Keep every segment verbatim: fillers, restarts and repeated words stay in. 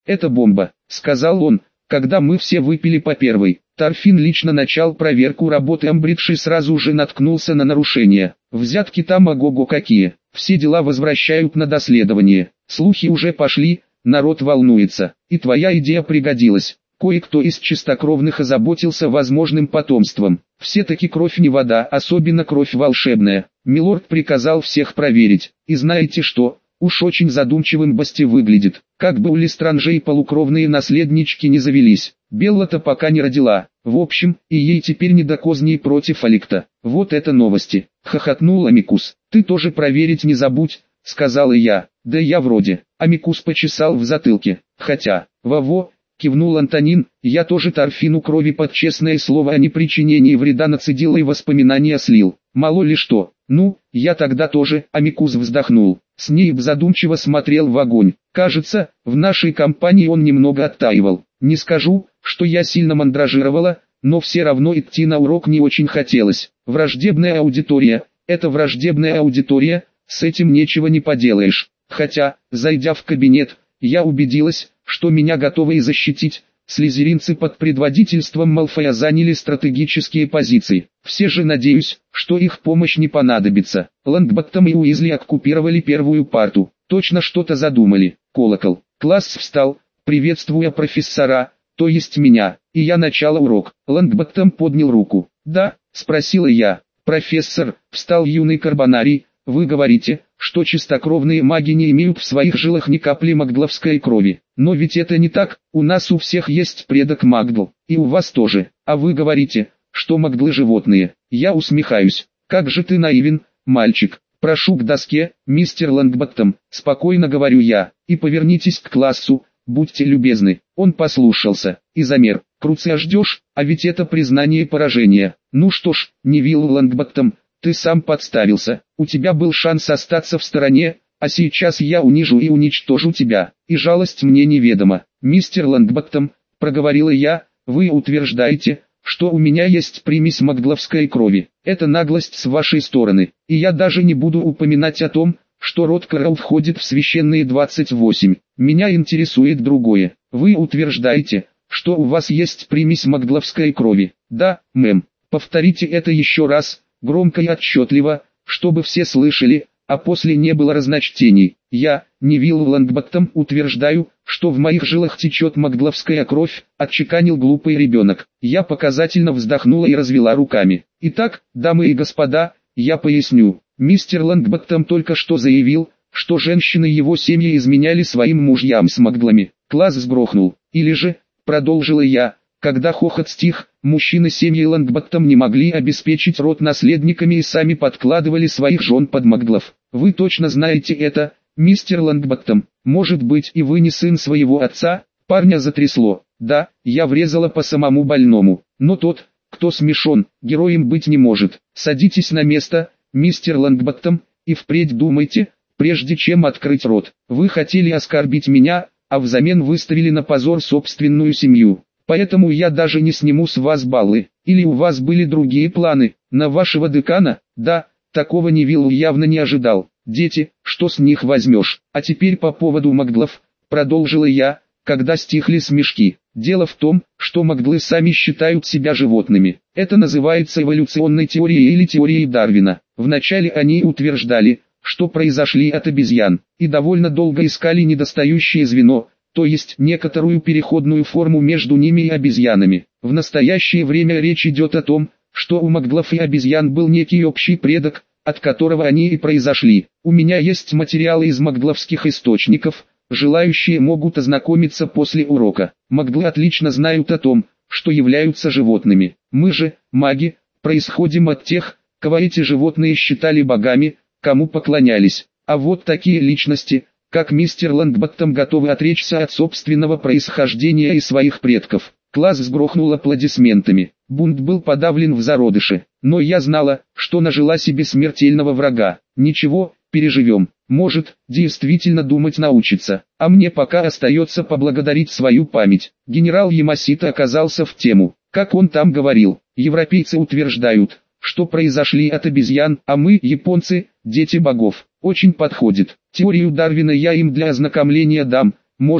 «Это бомба», — сказал он, когда мы все выпили по первой. Торфин лично начал проверку работы Амбридж и сразу же наткнулся на нарушения. Взятки там ого-го какие. Все дела возвращают на доследование. Слухи уже пошли, народ волнуется. И твоя идея пригодилась. Кое-кто из чистокровных озаботился возможным потомством. Все-таки кровь не вода, особенно кровь волшебная. Милорд приказал всех проверить. И знаете что? Уж очень задумчивым Басти выглядит. Как бы у Лестранжей полукровные наследнички не завелись. Белла-то пока не родила. В общем, и ей теперь не до козней против Аликта. Вот это новости. Хохотнул Амикус. Ты тоже проверить не забудь, сказала я. Да я вроде. Амикус почесал в затылке. Хотя, во-во, кивнул Антонин, я тоже торфину крови под честное слово о непричинении вреда нацедил и воспоминания слил. Мало ли что. Ну, я тогда тоже, Амикус вздохнул. Снейп задумчиво смотрел в огонь. Кажется, в нашей компании он немного оттаивал. Не скажу, что я сильно мандражировала, но все равно идти на урок не очень хотелось. Враждебная аудитория, это враждебная аудитория, с этим ничего не поделаешь. Хотя, зайдя в кабинет, я убедилась, что меня готовы и защитить. Слизеринцы под предводительством Малфоя заняли стратегические позиции. Все же надеюсь, что их помощь не понадобится. Лонгботтом и Уизли оккупировали первую парту. Точно что-то задумали. Колокол. Класс встал, приветствуя профессора, то есть меня, и я начала урок. Лонгботтом поднял руку. «Да?» – спросила я. «Профессор», – встал юный карбонарий, – «вы говорите, что чистокровные маги не имеют в своих жилах ни капли магдловской крови. Но ведь это не так, у нас у всех есть предок Магдл, и у вас тоже, а вы говорите, что магдлы животные». Я усмехаюсь. «Как же ты наивен, мальчик. Прошу к доске, мистер Лонгботтом», спокойно говорю я, «и повернитесь к классу, будьте любезны». Он послушался, и замер. «Круция ждешь, а ведь это признание поражения». «Ну что ж, Невилл Лонгботтом, ты сам подставился, у тебя был шанс остаться в стороне, а сейчас я унижу и уничтожу тебя, и жалость мне неведома». «Мистер Лонгботтом», — проговорила я, — «вы утверждаете, что у меня есть примесь магдловской крови. Это наглость с вашей стороны, и я даже не буду упоминать о том, что род Кэрол входит в священные двадцать восемь. Меня интересует другое. Вы утверждаете, что у вас есть примесь магдловской крови?» «Да, мэм. Повторите это еще раз, громко и отчетливо, чтобы все слышали, а после не было разночтений. Я, Невилл Лонгботтом, утверждаю, что в моих жилах течет магдловская кровь», — отчеканил глупый ребенок. Я показательно вздохнула и развела руками. «Итак, дамы и господа, я поясню. Мистер Лонгботтом только что заявил, что женщины его семьи изменяли своим мужьям с магдлами. Класс сгрохнул. Или же, продолжила я, когда хохот стих, мужчины семьи Лонгботтом не могли обеспечить род наследниками и сами подкладывали своих жен под магдлов. Вы точно знаете это, мистер Лонгботтом. Может быть, и вы не сын своего отца?» Парня затрясло. «Да, я врезала по самому больному, но тот, кто смешон, героем быть не может. Садитесь на место, мистер Лонгботтом, и впредь думайте, прежде чем открыть рот. Вы хотели оскорбить меня, а взамен выставили на позор собственную семью. Поэтому я даже не сниму с вас баллы. Или у вас были другие планы, на вашего декана?» «Да, такого Невилл явно не ожидал. Дети, что с них возьмешь?» «А теперь по поводу магдлов», продолжила я, когда стихли смешки. «Дело в том, что магдлы сами считают себя животными. Это называется эволюционной теорией или теорией Дарвина. Вначале они утверждали, что произошли от обезьян, и довольно долго искали недостающее звено, то есть некоторую переходную форму между ними и обезьянами. В настоящее время речь идет о том, что у магдлов и обезьян был некий общий предок, от которого они и произошли. У меня есть материалы из магдловских источников, желающие могут ознакомиться после урока. Магдлы отлично знают о том, что являются животными. Мы же, маги, происходим от тех, кого эти животные считали богами, кому поклонялись. А вот такие личности, как мистер Лонгботтом, готовы отречься от собственного происхождения и своих предков». Класс сгрохнул аплодисментами. Бунт был подавлен в зародыше, но я знала, что нажила себе смертельного врага. Ничего, переживем. Может, действительно думать научится, а мне пока остается поблагодарить свою память. Генерал Ямасита оказался в тему. Как он там говорил, европейцы утверждают, что произошли от обезьян, а мы, японцы, дети богов. Очень подходит. Теорию Дарвина я им для ознакомления дам. Может,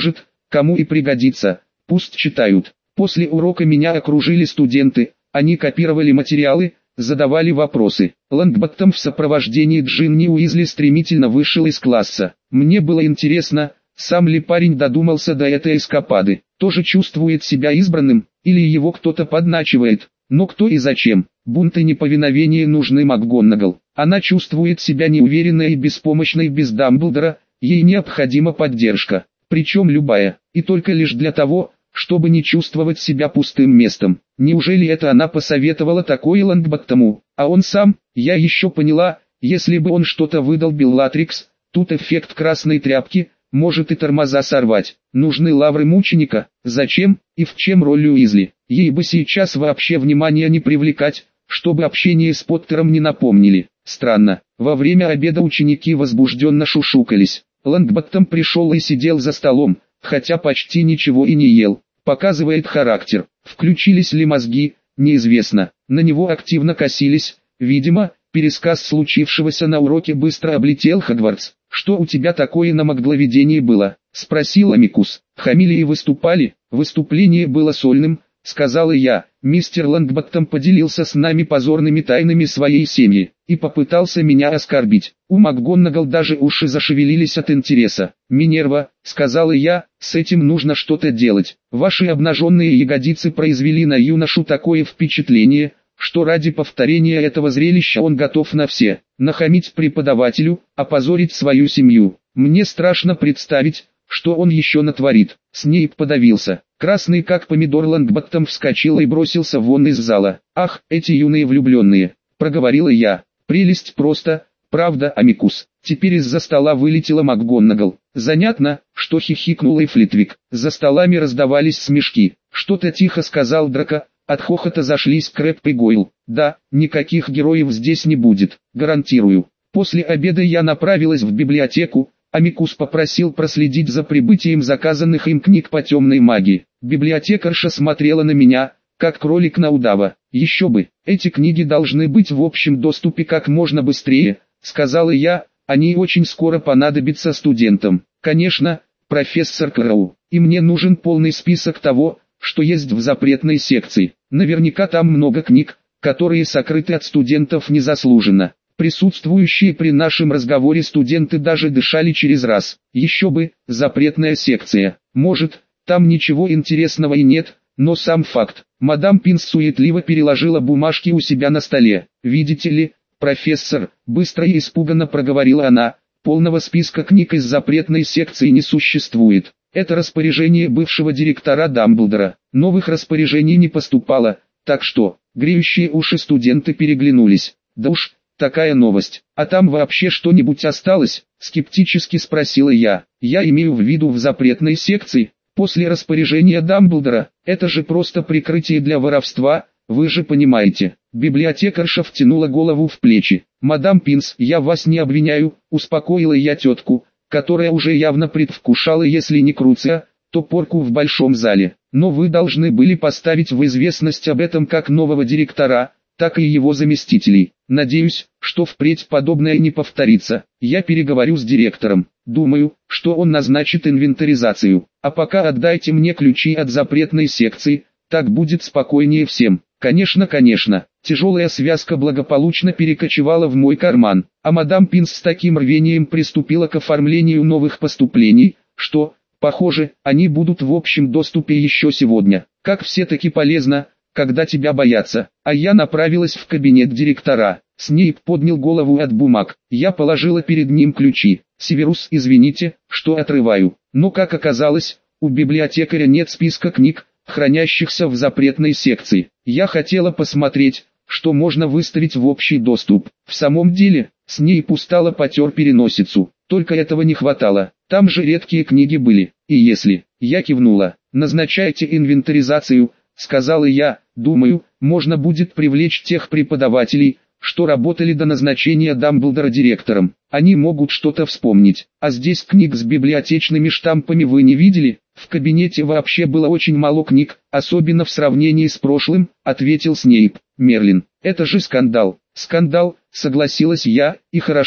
кому и пригодится, пусть читают. После урока меня окружили студенты, они копировали материалы, задавали вопросы. Лонгботтом в сопровождении Джинни Уизли стремительно вышел из класса. Мне было интересно, сам ли парень додумался до этой эскапады, тоже чувствует себя избранным, или его кто-то подначивает, но кто и зачем. Бунт и неповиновение нужны МакГонагал. Она чувствует себя неуверенной и беспомощной без Дамблдора, ей необходима поддержка, причем любая, и только лишь для того, чтобы не чувствовать себя пустым местом. Неужели это она посоветовала такое Лонгботтому, а он сам? Я еще поняла, если бы он что-то выдал Беллатрикс, тут эффект красной тряпки, может и тормоза сорвать. Нужны лавры мученика, зачем, и в чем роль Уизли? Ей бы сейчас вообще внимания не привлекать, чтобы общение с Поттером не напомнили. Странно, во время обеда ученики возбужденно шушукались. Лонгботтом пришел и сидел за столом, хотя почти ничего и не ел. Показывает характер. Включились ли мозги, неизвестно. На него активно косились, видимо, пересказ случившегося на уроке быстро облетел Хогвартс. «Что у тебя такое на магловедении было?» — спросил Амикус. «Хамили и выступали?» «Выступление было сольным», — сказала я. «Мистер Лонгботтом поделился с нами позорными тайнами своей семьи и попытался меня оскорбить». У МакГонагал даже уши зашевелились от интереса. «Минерва», — сказала я, — «с этим нужно что-то делать. Ваши обнаженные ягодицы произвели на юношу такое впечатление, что ради повторения этого зрелища он готов на все. Нахамить преподавателю, опозорить свою семью. Мне страшно представить, что он еще натворит». Снейп подавился. Красный как помидор Лонгботтом вскочил и бросился вон из зала. «Ах, эти юные влюбленные», — проговорила я. «Прелесть просто, правда, Амикус». Теперь из-за стола вылетела МакГонагал. Занятно, что хихикнул и Флитвик. За столами раздавались смешки. Что-то тихо сказал Драко. От хохота зашлись Крэбб и Гойл. «Да, никаких героев здесь не будет, гарантирую». После обеда я направилась в библиотеку. Амикус попросил проследить за прибытием заказанных им книг по темной магии. Библиотекарша смотрела на меня, как кролик на удава. «Еще бы, эти книги должны быть в общем доступе как можно быстрее», — сказала я, — «они очень скоро понадобятся студентам». «Конечно, профессор Кроу, и мне нужен полный список того, что есть в запретной секции. Наверняка там много книг, которые сокрыты от студентов незаслуженно». Присутствующие при нашем разговоре студенты даже дышали через раз. Еще бы, запретная секция. Может, там ничего интересного и нет, но сам факт. Мадам Пинс суетливо переложила бумажки у себя на столе. «Видите ли, профессор», — быстро и испуганно проговорила она, — «полного списка книг из запретной секции не существует. Это распоряжение бывшего директора Дамблдора. Новых распоряжений не поступало, так что...» Греющие уши студенты переглянулись. «Да уж, такая новость. А там вообще что-нибудь осталось?» — скептически спросила я. «Я имею в виду в запретной секции. После распоряжения Дамблдора, это же просто прикрытие для воровства, вы же понимаете». Библиотекарша втянула голову в плечи. «Мадам Пинс, я вас не обвиняю», — успокоила я тетку, которая уже явно предвкушала, если не Круция, то порку в большом зале. «Но вы должны были поставить в известность об этом как нового директора, так и его заместителей. Надеюсь, что впредь подобное не повторится. Я переговорю с директором. Думаю, что он назначит инвентаризацию. А пока отдайте мне ключи от запретной секции, так будет спокойнее всем». «Конечно, конечно». Тяжелая связка благополучно перекочевала в мой карман, а мадам Пинс с таким рвением приступила к оформлению новых поступлений, что, похоже, они будут в общем доступе еще сегодня. Как все-таки полезно, когда тебя боятся. А я направилась в кабинет директора. Снейп поднял голову от бумаг. Я положила перед ним ключи. «Северус, извините, что отрываю. Но как оказалось, у библиотекаря нет списка книг, хранящихся в запретной секции. Я хотела посмотреть, что можно выставить в общий доступ». В самом деле, Снейп устало потер переносицу. Только этого не хватало. Там же редкие книги были. И если... Я кивнула. «Назначайте инвентаризацию», — сказала я. «Думаю, можно будет привлечь тех преподавателей, что работали до назначения Дамблдора директором. Они могут что-то вспомнить. А здесь книг с библиотечными штампами вы не видели?» «В кабинете вообще было очень мало книг, особенно в сравнении с прошлым», — ответил Снейп. «Мерлин, это же скандал». «Скандал», — согласилась я, — «и хорошо,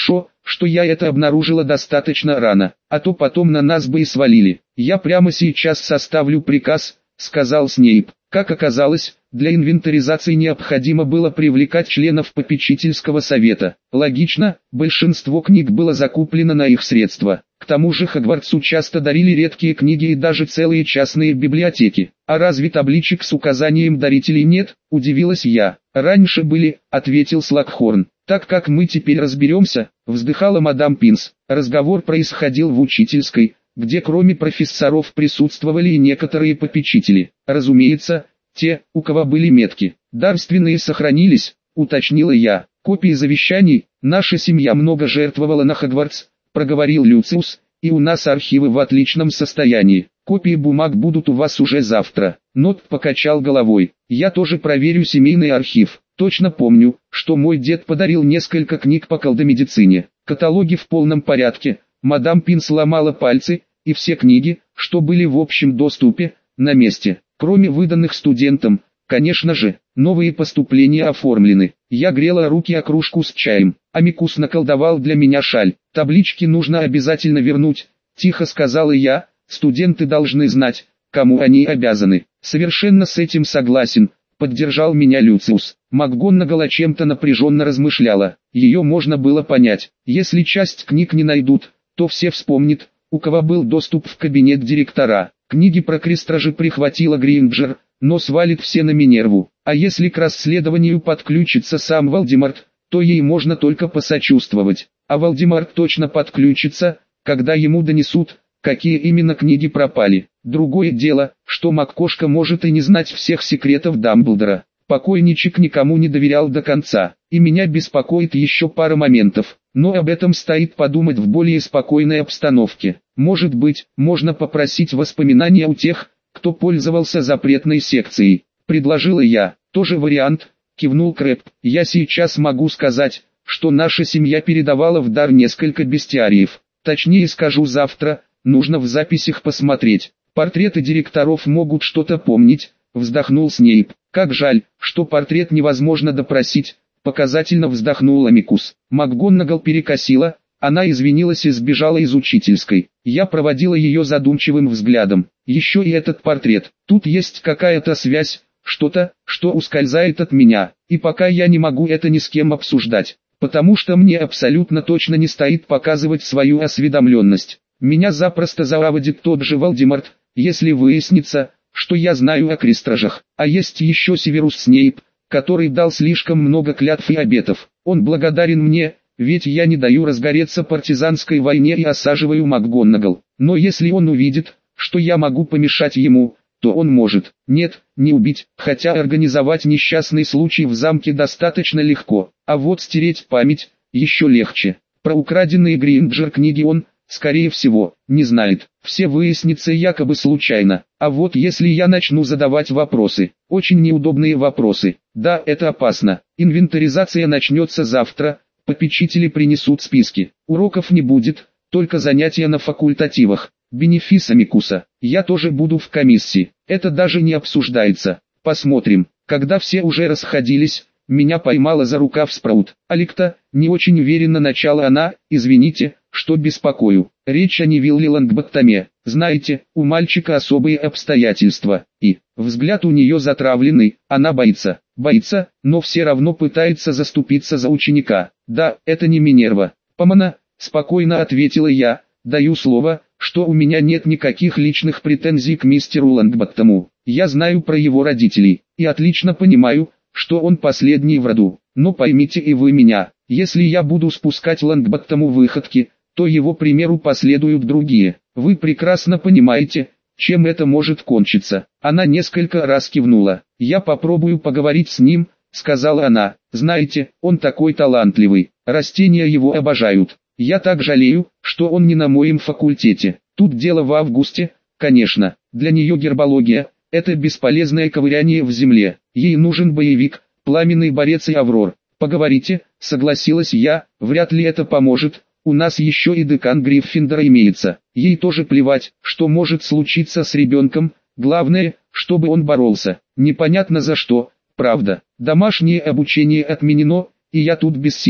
что я это обнаружила достаточно рано, а то потом на нас бы и свалили. Я прямо сейчас составлю приказ, сказал Снейп. Как оказалось, для инвентаризации необходимо было привлекать членов попечительского совета. Логично, большинство книг было закуплено на их средства. К тому же Хогвартсу часто дарили редкие книги и даже целые частные библиотеки. А разве табличек с указанием дарителей нет? Удивилась я. Раньше были, ответил Слакхорн. Так как мы теперь разберемся, вздыхала мадам Пинс. Разговор происходил в учительской, где кроме профессоров присутствовали и некоторые попечители. Разумеется, те, у кого были метки. Дарственные сохранились, уточнила я. Копии завещаний, наша семья много жертвовала на Хогвартс, проговорил Люциус, и у нас архивы в отличном состоянии. Копии бумаг будут у вас уже завтра. Нот покачал головой. Я тоже проверю семейный архив. Точно помню, что мой дед подарил несколько книг по колдомедицине. Каталоги в полном порядке. Мадам Пин сломала пальцы, и все книги, что были в общем доступе, на месте. Кроме выданных студентам, конечно же, новые поступления оформлены. Я грела руки о кружку с чаем. Амикус наколдовал для меня шаль. Таблички нужно обязательно вернуть, тихо сказала я. Студенты должны знать, кому они обязаны. Совершенно с этим согласен, поддержал меня Люциус. МакГонагал о чем-то напряженно размышляла. Ее можно было понять. Если часть книг не найдут, то все вспомнят, у кого был доступ в кабинет директора. Книги про крестражи прихватила Гринджер, но свалит все на Минерву. А если к расследованию подключится сам Волдеморт, то ей можно только посочувствовать. А Волдеморт точно подключится, когда ему донесут, какие именно книги пропали. Другое дело, что МакКошка может и не знать всех секретов Дамблдора. Покойничек никому не доверял до конца, и меня беспокоит еще пара моментов, но об этом стоит подумать в более спокойной обстановке. Может быть, можно попросить воспоминания у тех, кто пользовался запретной секцией, предложила я. Тоже вариант, кивнул Крэб. Я сейчас могу сказать, что наша семья передавала в дар несколько бестиариев. Точнее скажу завтра, нужно в записях посмотреть. Портреты директоров могут что-то помнить, вздохнул Снейп. Как жаль, что портрет невозможно допросить, показательно вздохнул Амикус. МакГонагал перекосила, она извинилась и сбежала из учительской. Я проводила ее задумчивым взглядом. Еще и этот портрет. Тут есть какая-то связь, что-то, что ускользает от меня. И пока я не могу это ни с кем обсуждать, потому что мне абсолютно точно не стоит показывать свою осведомленность. Меня запросто заводит тот же Волдеморт, если выяснится, что я знаю о крестражах. А есть еще Северус Снейп, который дал слишком много клятв и обетов. Он благодарен мне, ведь я не даю разгореться партизанской войне и осаживаю МакГонагал. Но если он увидит, что я могу помешать ему, то он может, нет, не убить, хотя организовать несчастный случай в замке достаточно легко, а вот стереть память еще легче. Про украденные Гринджер книги он, скорее всего, не знает. Все выяснится якобы случайно. А вот если я начну задавать вопросы, очень неудобные вопросы, да, это опасно. Инвентаризация начнется завтра, попечители принесут списки. Уроков не будет, только занятия на факультативах. Бенефис Амикуса. Я тоже буду в комиссии. Это даже не обсуждается. Посмотрим. Когда все уже расходились, меня поймала за рукав Спраут. Аликта, не очень уверенно начала она, извините, что беспокою. Речь о Невилле Лонгботтоме. Знаете, у мальчика особые обстоятельства. И, взгляд у нее затравленный, она боится. Боится, но все равно пытается заступиться за ученика. Да, это не Минерва. Помана, спокойно ответила я, даю слово, что у меня нет никаких личных претензий к мистеру Лонгботтому. Я знаю про его родителей, и отлично понимаю, что он последний в роду. Но поймите и вы меня, если я буду спускать Лонгботтому выходки, то его примеру последуют другие. Вы прекрасно понимаете, чем это может кончиться. Она несколько раз кивнула. Я попробую поговорить с ним, сказала она. Знаете, он такой талантливый, растения его обожают. Я так жалею, что он не на моем факультете. Тут дело в Августе, конечно. Для нее гербология – это бесполезное ковыряние в земле. Ей нужен боевик, пламенный борец и Аврор. Поговорите, согласилась я, вряд ли это поможет. У нас еще и декан Гриффиндора имеется. Ей тоже плевать, что может случиться с ребенком. Главное, чтобы он боролся. Непонятно за что, правда. Домашнее обучение отменено, и я тут бессильна.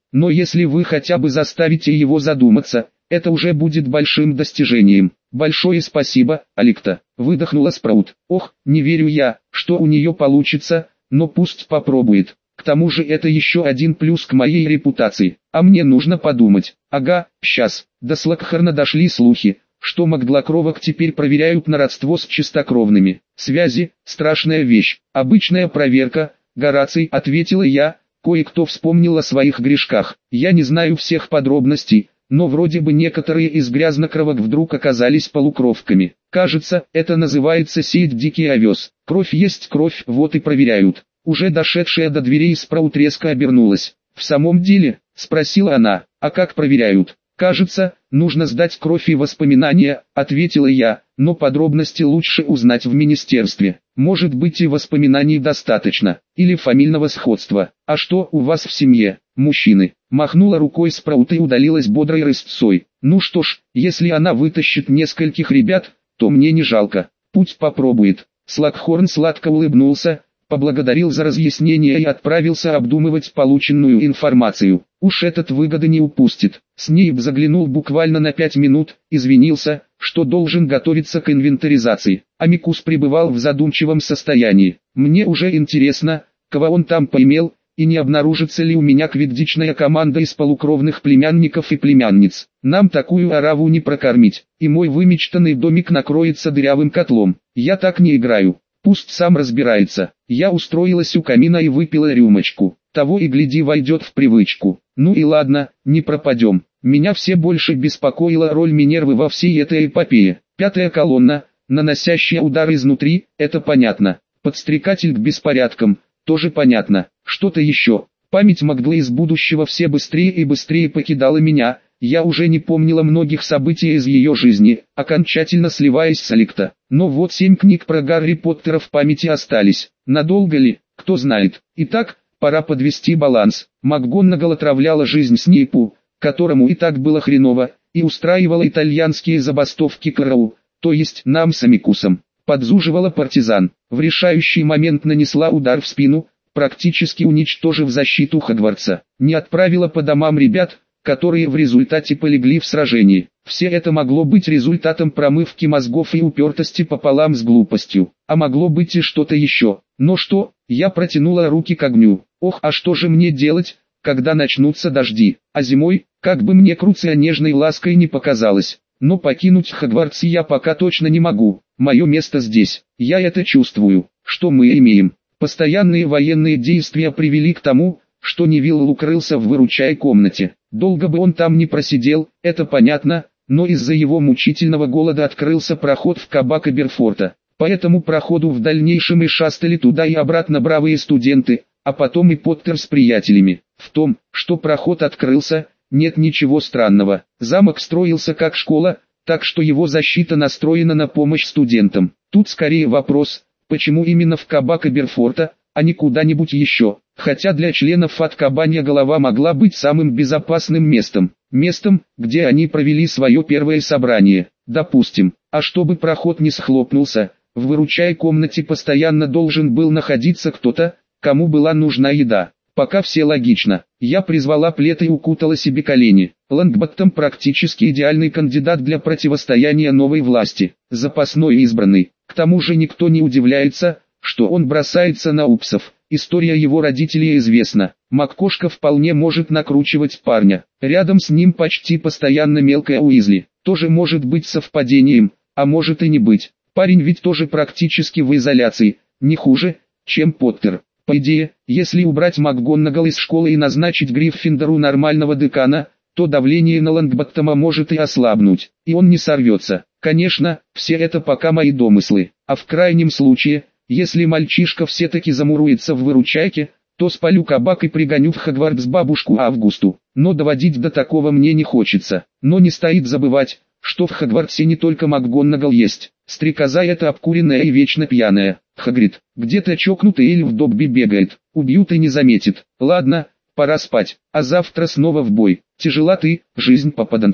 но если вы хотя бы заставите его задуматься, это уже будет большим достижением. Большое спасибо, Аликта, выдохнула Спраут. Ох, не верю я, что у нее получится, но пусть попробует. К тому же это еще один плюс к моей репутации. А мне нужно подумать. Ага, сейчас. До Слакхарна дошли слухи, что Магдлакровок теперь проверяют на родство с чистокровными. Связи – страшная вещь. Обычная проверка, Гораций, ответила я. Кое-кто вспомнил о своих грешках. Я не знаю всех подробностей, но вроде бы некоторые из грязнокровок вдруг оказались полукровками. Кажется, это называется сеять дикий овес. Кровь есть кровь, вот и проверяют. Уже дошедшая до дверей Спраут резко обернулась. «В самом деле?» – спросила она. «А как проверяют?» «Кажется, нужно сдать кровь и воспоминания», – ответила я, «но подробности лучше узнать в министерстве. Может быть и воспоминаний достаточно, или фамильного сходства. А что у вас в семье, мужчины?» Махнула рукой Спраут и удалилась бодрой рысцой. «Ну что ж, если она вытащит нескольких ребят, то мне не жалко. Путь попробует». Слакхорн сладко улыбнулся, поблагодарил за разъяснение и отправился обдумывать полученную информацию. Уж этот выгоды не упустит. Снейп заглянул буквально на пять минут, извинился, что должен готовиться к инвентаризации. Амикус пребывал в задумчивом состоянии. «Мне уже интересно, кого он там поимел, и не обнаружится ли у меня квиддичная команда из полукровных племянников и племянниц. Нам такую ораву не прокормить, и мой вымечтанный домик накроется дырявым котлом. Я так не играю. Пусть сам разбирается». Я устроилась у камина и выпила рюмочку. Того и гляди войдет в привычку. Ну и ладно, не пропадем. Меня все больше беспокоила роль Минервы во всей этой эпопее. Пятая колонна, наносящая удар изнутри, это понятно. Подстрекатель к беспорядкам, тоже понятно. Что-то еще. Память Магдлы из будущего все быстрее и быстрее покидала меня. Я уже не помнила многих событий из ее жизни, окончательно сливаясь с Аликта. Но вот семь книг про Гарри Поттера в памяти остались. Надолго ли, кто знает. Итак, пора подвести баланс. МакГонагал отравляла жизнь Снейпу, которому и так было хреново, и устраивала итальянские забастовки КРУ, то есть нам с Амикусом. Подзуживала партизан. В решающий момент нанесла удар в спину, практически уничтожив защиту Хогвартса. Не отправила по домам ребят, которые в результате полегли в сражении. Все это могло быть результатом промывки мозгов и упертости пополам с глупостью. А могло быть и что-то еще. Но что? Я протянула руки к огню. Ох, а что же мне делать, когда начнутся дожди? А зимой, как бы мне Круция нежной лаской не показалось. Но покинуть Хогвартс я пока точно не могу. Мое место здесь. Я это чувствую. Что мы имеем? Постоянные военные действия привели к тому, что Невилл укрылся в выручай комнате. Долго бы он там не просидел, это понятно, но из-за его мучительного голода открылся проход в кабак Эберфорта. По этому проходу в дальнейшем и шастали туда и обратно бравые студенты, а потом и Поттер с приятелями. В том, что проход открылся, нет ничего странного. Замок строился как школа, так что его защита настроена на помощь студентам. Тут скорее вопрос, почему именно в кабак Эберфорта, а не куда-нибудь еще. Хотя для членов Аткабанья голова могла быть самым безопасным местом. Местом, где они провели свое первое собрание. Допустим, а чтобы проход не схлопнулся, в выручай комнате постоянно должен был находиться кто-то, кому была нужна еда. Пока все логично. Я призвала плед и укутала себе колени. Лонгботтом практически идеальный кандидат для противостояния новой власти. Запасной избранный. К тому же никто не удивляется, что он бросается на упсов. История его родителей известна. Маккошка вполне может накручивать парня. Рядом с ним почти постоянно мелкая Уизли. Тоже может быть совпадением, а может и не быть. Парень ведь тоже практически в изоляции, не хуже, чем Поттер. По идее, если убрать МакГонагал из школы и назначить Гриффиндору нормального декана, то давление на Лонгботтома может и ослабнуть, и он не сорвется. Конечно, все это пока мои домыслы, а в крайнем случае, если мальчишка все-таки замуруется в выручайке, то спалю кабак и пригоню в Хогвартс бабушку Августу. Но доводить до такого мне не хочется. Но не стоит забывать, что в Хогвартсе не только МакГонагал есть. Стрекоза эта обкуренная и вечно пьяная. Хагрид, где-то чокнутый или в Добби бегает. Убьют и не заметит. Ладно, пора спать, а завтра снова в бой. Тяжела ты, жизнь попаданца.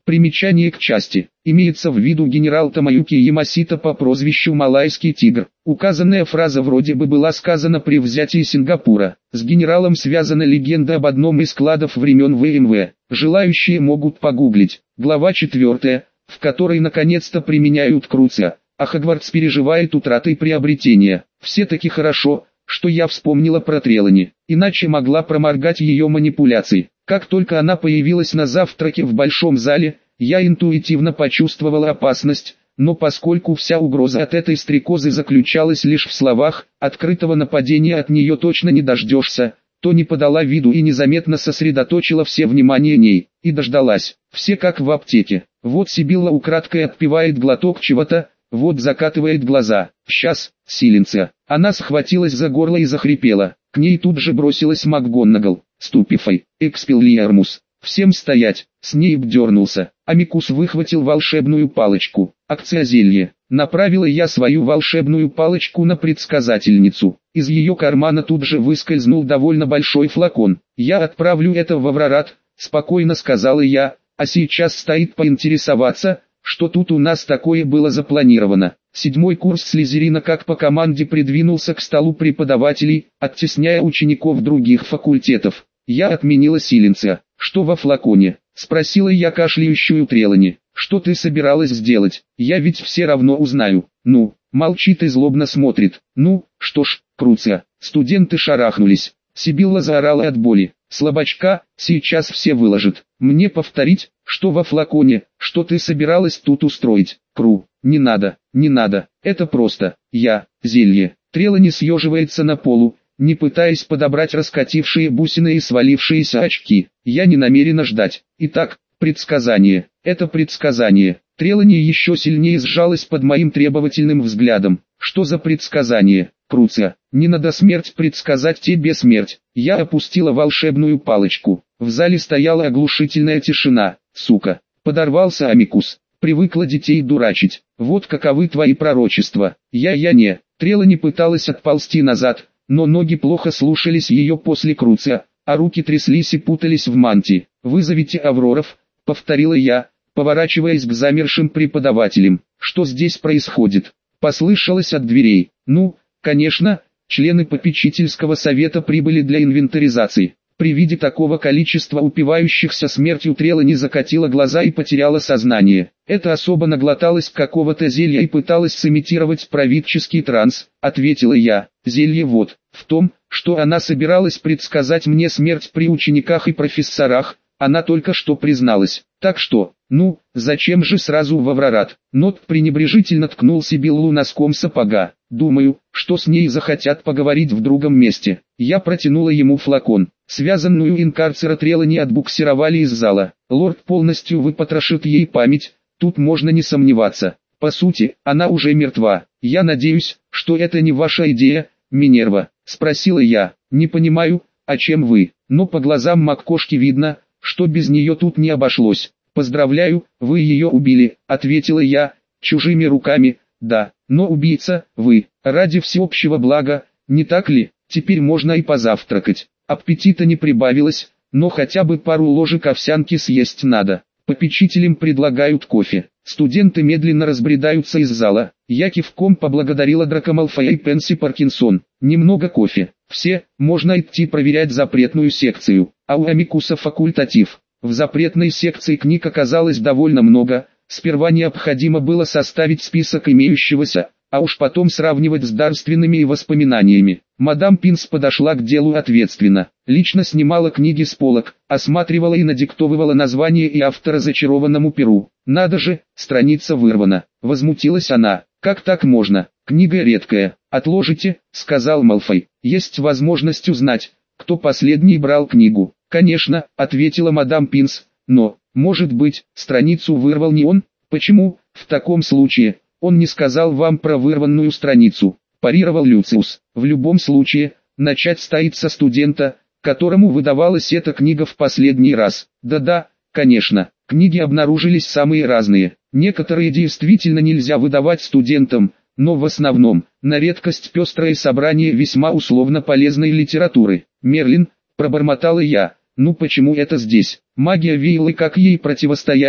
Примечание к части. Имеется в виду генерал Тамаюки Ямасита по прозвищу Малайский тигр. Указанная фраза вроде бы была сказана при взятии Сингапура. С генералом связана легенда об одном из складов времен ВМВ. Желающие могут погуглить. Глава четвертая, в которой наконец-то применяют Круция, а Хогвартс переживает утраты приобретения. Все-таки хорошо, что я вспомнила про Трелани, иначе могла проморгать ее манипуляции. Как только она появилась на завтраке в большом зале, я интуитивно почувствовала опасность, но поскольку вся угроза от этой стрекозы заключалась лишь в словах, открытого нападения от нее точно не дождешься, то не подала виду и незаметно сосредоточила все внимание ней, и дождалась. Все как в аптеке. Вот Сибилла украдкой отпивает глоток чего-то, вот закатывает глаза. Сейчас, Силенция. Она схватилась за горло и захрипела. К ней тут же бросилась МакГонагал. Ступифай, Экспеллиармус. Всем стоять. Снейп дернулся. Амикус выхватил волшебную палочку. Акция зелье. Направила я свою волшебную палочку на предсказательницу. Из ее кармана тут же выскользнул довольно большой флакон. Я отправлю это в Аврорат, спокойно сказала я, а сейчас стоит поинтересоваться, что тут у нас такое было запланировано. Седьмой курс Слизерина как по команде придвинулся к столу преподавателей, оттесняя учеников других факультетов. Я отменила Силенция. Что во флаконе? Спросила я кашляющую Трелани. Что ты собиралась сделать? Я ведь все равно узнаю. Ну, молчит и злобно смотрит. Ну, что ж, Круция. Студенты шарахнулись. Сибилла заорала от боли. Слабачка, сейчас все выложат. Мне повторить, что во флаконе, что ты собиралась тут устроить? Кру, не надо, не надо, это просто, я, зелье. Трелани съеживается на полу, не пытаясь подобрать раскатившие бусины и свалившиеся очки. Я не намерена ждать. Итак, предсказание. Это предсказание. Трелани еще сильнее сжалась под моим требовательным взглядом. Что за предсказание? Круция, не надо смерть предсказать тебе смерть. Я опустила волшебную палочку. В зале стояла оглушительная тишина. Сука. Подорвался Амикус. Привыкла детей дурачить. Вот каковы твои пророчества. Я-я не. Трелани пыталась отползти назад, но ноги плохо слушались ее после Круция, а руки тряслись и путались в мантии. «Вызовите Авроров», — повторила я, поворачиваясь к замершим преподавателям. «Что здесь происходит?» Послышалось от дверей. «Ну, конечно, члены попечительского совета прибыли для инвентаризации». При виде такого количества упивающихся смертью Трелани закатила глаза и потеряла сознание. Это особо наглоталась какого-то зелья и пыталась сымитировать правительский транс, ответила я. Зелье вот, в том, что она собиралась предсказать мне смерть при учениках и профессорах, она только что призналась. Так что, ну, зачем же сразу в Аврорат? Нот пренебрежительно ткнул Сибиллу носком сапога. Думаю, что с ней захотят поговорить в другом месте. Я протянула ему флакон. Связанную инкарцера Трелани отбуксировали из зала. Лорд полностью выпотрошит ей память, тут можно не сомневаться. По сути, она уже мертва. Я надеюсь, что это не ваша идея, Минерва, спросила я. Не понимаю, о чем вы, но по глазам МакКошки видно, что без нее тут не обошлось. Поздравляю, вы ее убили, ответила я, чужими руками, да, но убийца, вы, ради всеобщего блага, не так ли? Теперь можно и позавтракать. Аппетита не прибавилось, но хотя бы пару ложек овсянки съесть надо. Попечителям предлагают кофе. Студенты медленно разбредаются из зала. Я кивком поблагодарила Драко Малфоя и Пенси Паркинсон. Немного кофе. Все, можно идти проверять запретную секцию. А у Амикуса факультатив. В запретной секции книг оказалось довольно много. Сперва необходимо было составить список имеющегося, а уж потом сравнивать с дарственными и воспоминаниями. Мадам Пинс подошла к делу ответственно. Лично снимала книги с полок, осматривала и надиктовывала название и автора зачарованному перу. «Надо же, страница вырвана», — возмутилась она. «Как так можно? Книга редкая». «Отложите», — сказал Малфой. «Есть возможность узнать, кто последний брал книгу». «Конечно», — ответила мадам Пинс, — «но, может быть, страницу вырвал не он? Почему, в таком случае, он не сказал вам про вырванную страницу?» Парировал Люциус. «В любом случае, начать стоит со студента, которому выдавалась эта книга в последний раз». «Да-да, конечно, книги обнаружились самые разные. Некоторые действительно нельзя выдавать студентам, но в основном, на редкость пестрое собрание весьма условно полезной литературы». «Мерлин», — пробормотала я. «Ну почему это здесь? Магия веяла, как ей противостоять?»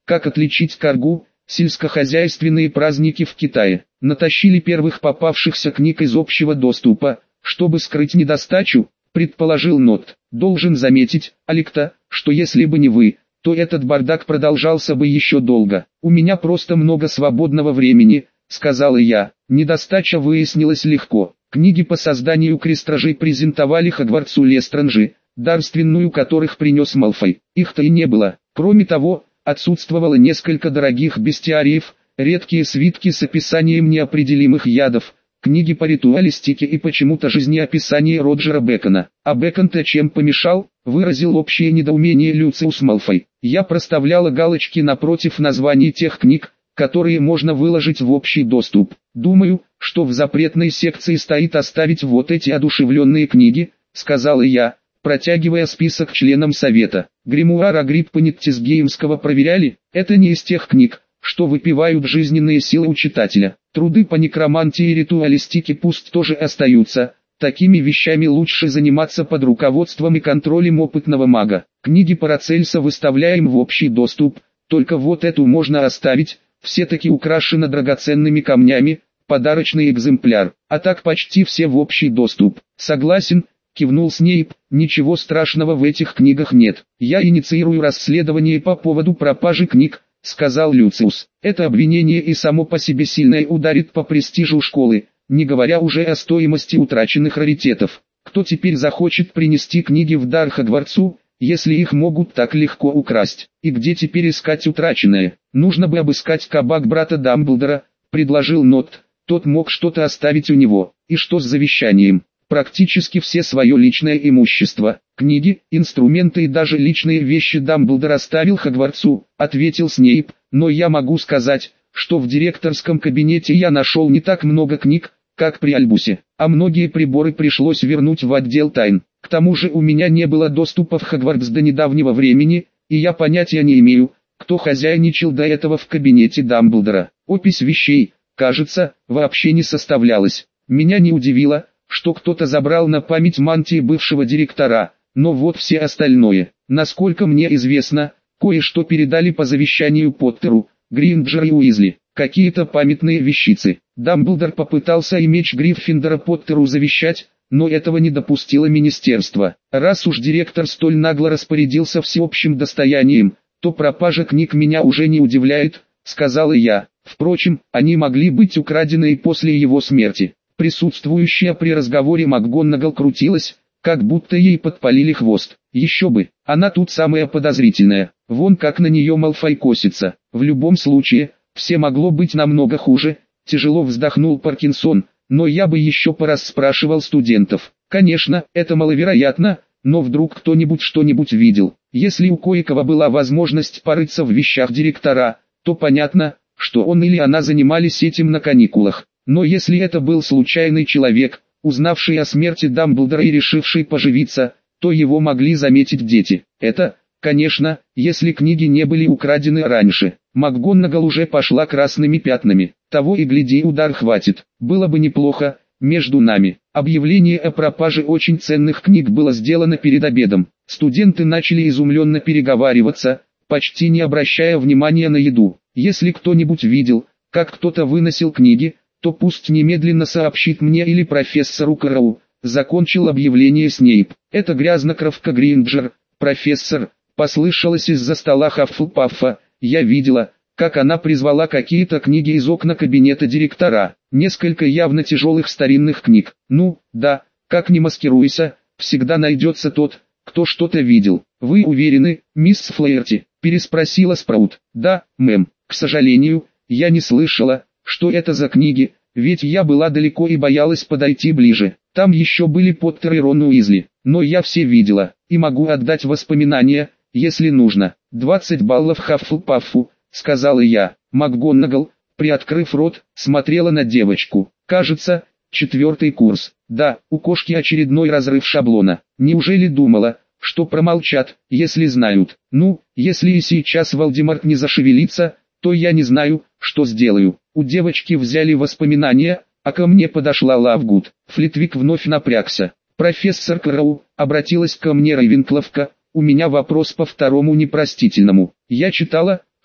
как отличить каргу, сельскохозяйственные праздники в Китае. Натащили первых попавшихся книг из общего доступа, чтобы скрыть недостачу, предположил Нот. Должен заметить, Аликта, что если бы не вы, то этот бардак продолжался бы еще долго. У меня просто много свободного времени, сказала я. Недостача выяснилась легко. Книги по созданию крестражей презентовали Хогвартсу Лестранджи, дарственную которых принес Малфой. Их-то и не было. Кроме того, отсутствовало несколько дорогих бестиариев, редкие свитки с описанием неопределимых ядов, книги по ритуалистике и почему-то жизнеописание Роджера Бэкона. А Бэкон-то чем помешал, выразил общее недоумение Люциус Малфой. Я проставляла галочки напротив названий тех книг, которые можно выложить в общий доступ. Думаю, что в запретной секции стоит оставить вот эти одушевленные книги, сказала я, протягивая список членам совета. Гримуар Агриппы Ниттисгеймского проверяли, это не из тех книг, что выпивают жизненные силы у читателя. Труды по некромантии и ритуалистике пусть тоже остаются, такими вещами лучше заниматься под руководством и контролем опытного мага. Книги Парацельса выставляем в общий доступ, только вот эту можно оставить, все-таки украшена драгоценными камнями, подарочный экземпляр, а так почти все в общий доступ. Согласен, кивнул Снейп, ничего страшного в этих книгах нет. Я инициирую расследование по поводу пропажи книг, сказал Люциус. Это обвинение и само по себе сильно ударит по престижу школы, не говоря уже о стоимости утраченных раритетов. Кто теперь захочет принести книги в дар Хогвартсу, если их могут так легко украсть? И где теперь искать утраченное? Нужно бы обыскать кабак брата Дамблдора, предложил Нот. Тот мог что-то оставить у него. И что с завещанием? Практически все свое личное имущество, книги, инструменты и даже личные вещи Дамблдор оставил Хогвартсу, ответил Снейп, но я могу сказать, что в директорском кабинете я нашел не так много книг, как при Альбусе, а многие приборы пришлось вернуть в отдел тайн. К тому же у меня не было доступа в Хогвартс до недавнего времени, и я понятия не имею, кто хозяйничал до этого в кабинете Дамблдора. Опись вещей, кажется, вообще не составлялась. Меня не удивило, что кто-то забрал на память мантии бывшего директора, но вот все остальное. Насколько мне известно, кое-что передали по завещанию Поттеру, Гринджер и Уизли. Какие-то памятные вещицы. Дамблдор попытался и меч Гриффиндора Поттеру завещать, но этого не допустило министерство. Раз уж директор столь нагло распорядился всеобщим достоянием, то пропажа книг меня уже не удивляет, сказала я. Впрочем, они могли быть украдены и после его смерти. Присутствующая при разговоре МакГонагал крутилась, как будто ей подпалили хвост. Еще бы, она тут самая подозрительная. Вон как на нее Малфой косится. В любом случае, все могло быть намного хуже. Тяжело вздохнул Паркинсон, но я бы еще порасспрашивал студентов. Конечно, это маловероятно, но вдруг кто-нибудь что-нибудь видел. Если у кое-кого была возможность порыться в вещах директора, то понятно, что он или она занимались этим на каникулах. Но если это был случайный человек, узнавший о смерти Дамблдора и решивший поживиться, то его могли заметить дети. Это, конечно, если книги не были украдены раньше. МакГонагал уже пошла красными пятнами. Того и гляди, удар хватит. Было бы неплохо, между нами. Объявление о пропаже очень ценных книг было сделано перед обедом. Студенты начали изумленно переговариваться, почти не обращая внимания на еду. Если кто-нибудь видел, как кто-то выносил книги, то пусть немедленно сообщит мне или профессору Кэрроу, закончил объявление Снейп. Это грязнокровка Гринджер, профессор, послышалось из-за стола Хаффлпаффа. Я видела, как она призвала какие-то книги из окна кабинета директора, несколько явно тяжелых старинных книг. Ну, да, как ни маскируйся, всегда найдется тот, кто что-то видел. Вы уверены, мисс Флэйрти? Переспросила Спраут. Да, мэм, к сожалению, я не слышала, что это за книги, ведь я была далеко и боялась подойти ближе. Там еще были Поттер и Рон Уизли, но я все видела, и могу отдать воспоминания, если нужно. двадцать баллов Хаффлпаффу, сказала я. МакГонагал, приоткрыв рот, смотрела на девочку. Кажется, четвертый курс. Да, у кошки очередной разрыв шаблона. Неужели думала, что промолчат, если знают? Ну, если и сейчас Волдеморт не зашевелится, то я не знаю, что сделаю. У девочки взяли воспоминания, а ко мне подошла Лавгуд. Флитвик вновь напрягся. «Профессор Кэрроу», обратилась ко мне Рейвенкловка, «у меня вопрос по второму непростительному. Я читала,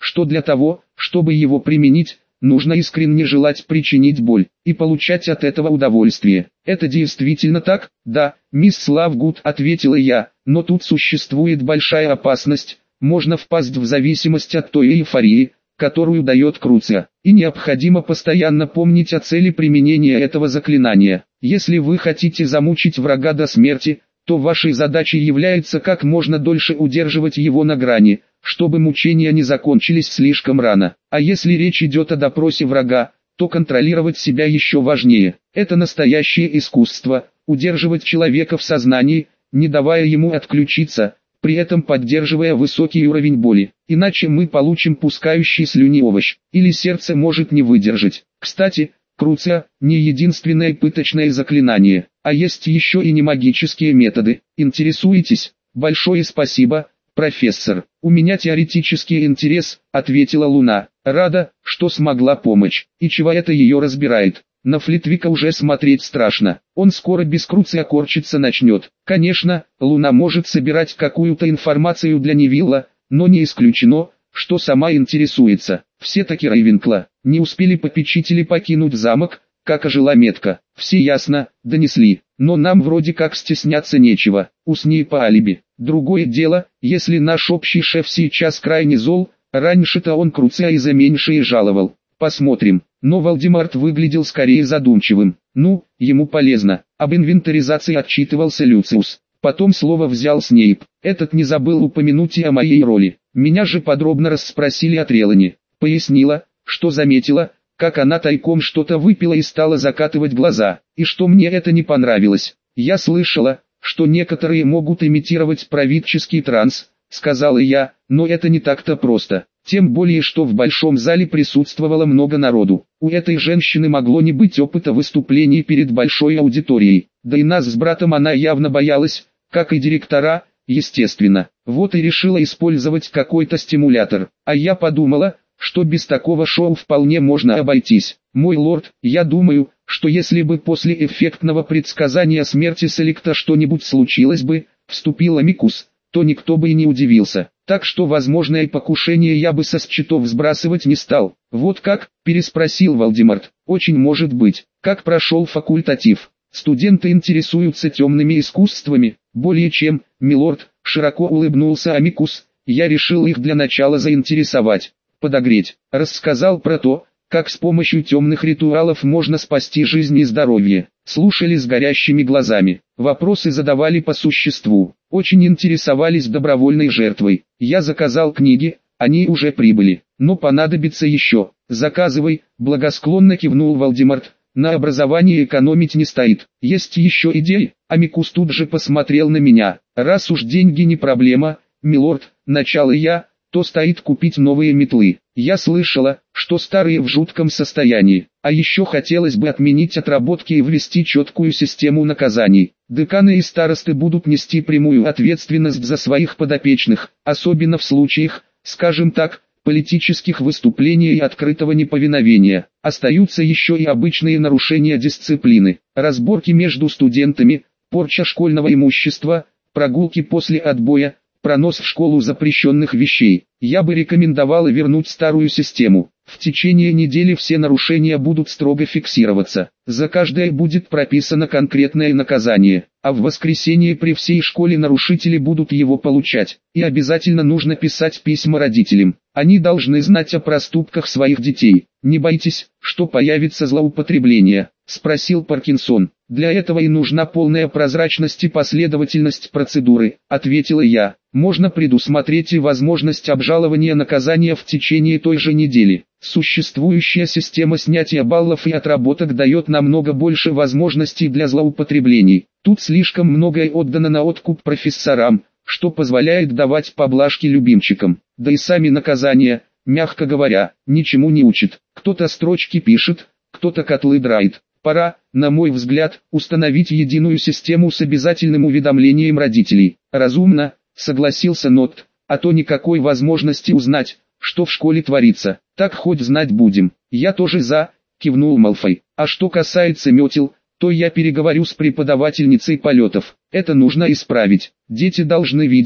что для того, чтобы его применить, нужно искренне желать причинить боль и получать от этого удовольствие. Это действительно так? Да, мисс Лавгуд, ответила я, но тут существует большая опасность, можно впасть в зависимость от той эйфории, которую дает Круция, и необходимо постоянно помнить о цели применения этого заклинания. Если вы хотите замучить врага до смерти, то вашей задачей является как можно дольше удерживать его на грани, чтобы мучения не закончились слишком рано. А если речь идет о допросе врага, то контролировать себя еще важнее. Это настоящее искусство, удерживать человека в сознании, не давая ему отключиться, при этом поддерживая высокий уровень боли. Иначе мы получим пускающий слюни овощ, или сердце может не выдержать. Кстати, Круция – не единственное пыточное заклинание, а есть еще и немагические методы. Интересуетесь? Большое спасибо, профессор. У меня теоретический интерес, ответила Луна. Рада, что смогла помочь. И чего это ее разбирает? На Флитвика уже смотреть страшно. Он скоро без Круция корчиться начнет. Конечно, Луна может собирать какую-то информацию для Невилла, но не исключено, что сама интересуется. Все-таки Рейвенкла не успели попечители покинуть замок, как ожила метка. Все ясно, донесли, но нам вроде как стесняться нечего. Усни по алиби. Другое дело, если наш общий шеф сейчас крайне зол, раньше-то он Круция и за меньшее жаловал. Посмотрим. Но Вальдемарт выглядел скорее задумчивым. Ну, ему полезно. Об инвентаризации отчитывался Люциус. Потом слово взял Снейп. Этот не забыл упомянуть и о моей роли. Меня же подробно расспросили о Трелане. Пояснила, что заметила, как она тайком что-то выпила и стала закатывать глаза, и что мне это не понравилось. Я слышала, что некоторые могут имитировать правительский транс, сказала я, но это не так-то просто. Тем более, что в большом зале присутствовало много народу. У этой женщины могло не быть опыта выступлений перед большой аудиторией. Да и нас с братом она явно боялась, как и директора, естественно. Вот и решила использовать какой-то стимулятор. А я подумала, что без такого шоу вполне можно обойтись. Мой лорд, я думаю, что если бы после эффектного предсказания смерти Селикта что-нибудь случилось бы, вступила Микус, то никто бы и не удивился. Так что возможное покушение я бы со счетов сбрасывать не стал. Вот как? Переспросил Вальдемарт. Очень может быть. Как прошел факультатив? Студенты интересуются темными искусствами? Более чем, милорд, широко улыбнулся Амикус. Я решил их для начала заинтересовать, подогреть. Рассказал про то, как с помощью темных ритуалов можно спасти жизнь и здоровье. Слушали с горящими глазами. Вопросы задавали по существу. Очень интересовались добровольной жертвой. Я заказал книги, они уже прибыли. Но понадобится еще. Заказывай, благосклонно кивнул Вальдемарт. На образование экономить не стоит. Есть еще идеи? Амикус тут же посмотрел на меня. Раз уж деньги не проблема, милорд, начало я, то стоит купить новые метлы. Я слышала, что старые в жутком состоянии. А еще хотелось бы отменить отработки и ввести четкую систему наказаний. Деканы и старосты будут нести прямую ответственность за своих подопечных, особенно в случаях, скажем так, политических выступлений и открытого неповиновения. Остаются еще и обычные нарушения дисциплины, разборки между студентами, порча школьного имущества, прогулки после отбоя, пронос в школу запрещенных вещей. Я бы рекомендовал вернуть старую систему. В течение недели все нарушения будут строго фиксироваться. За каждое будет прописано конкретное наказание, а в воскресенье при всей школе нарушители будут его получать. И обязательно нужно писать письма родителям. Они должны знать о проступках своих детей. Не бойтесь, что появится злоупотребление, спросил Паркинсон. Для этого и нужна полная прозрачность и последовательность процедуры, ответила я. Можно предусмотреть и возможность обжалования наказания в течение той же недели. Существующая система снятия баллов и отработок дает намного больше возможностей для злоупотреблений. Тут слишком многое отдано на откуп профессорам, что позволяет давать поблажки любимчикам. Да и сами наказания, мягко говоря, ничему не учат. Кто-то строчки пишет, кто-то котлы драет. Пора, на мой взгляд, установить единую систему с обязательным уведомлением родителей. Разумно, согласился Нот, а то никакой возможности узнать, что в школе творится. Так хоть знать будем. Я тоже за, кивнул Малфой. А что касается метел, то я переговорю с преподавательницей полетов. Это нужно исправить. Дети должны видеть,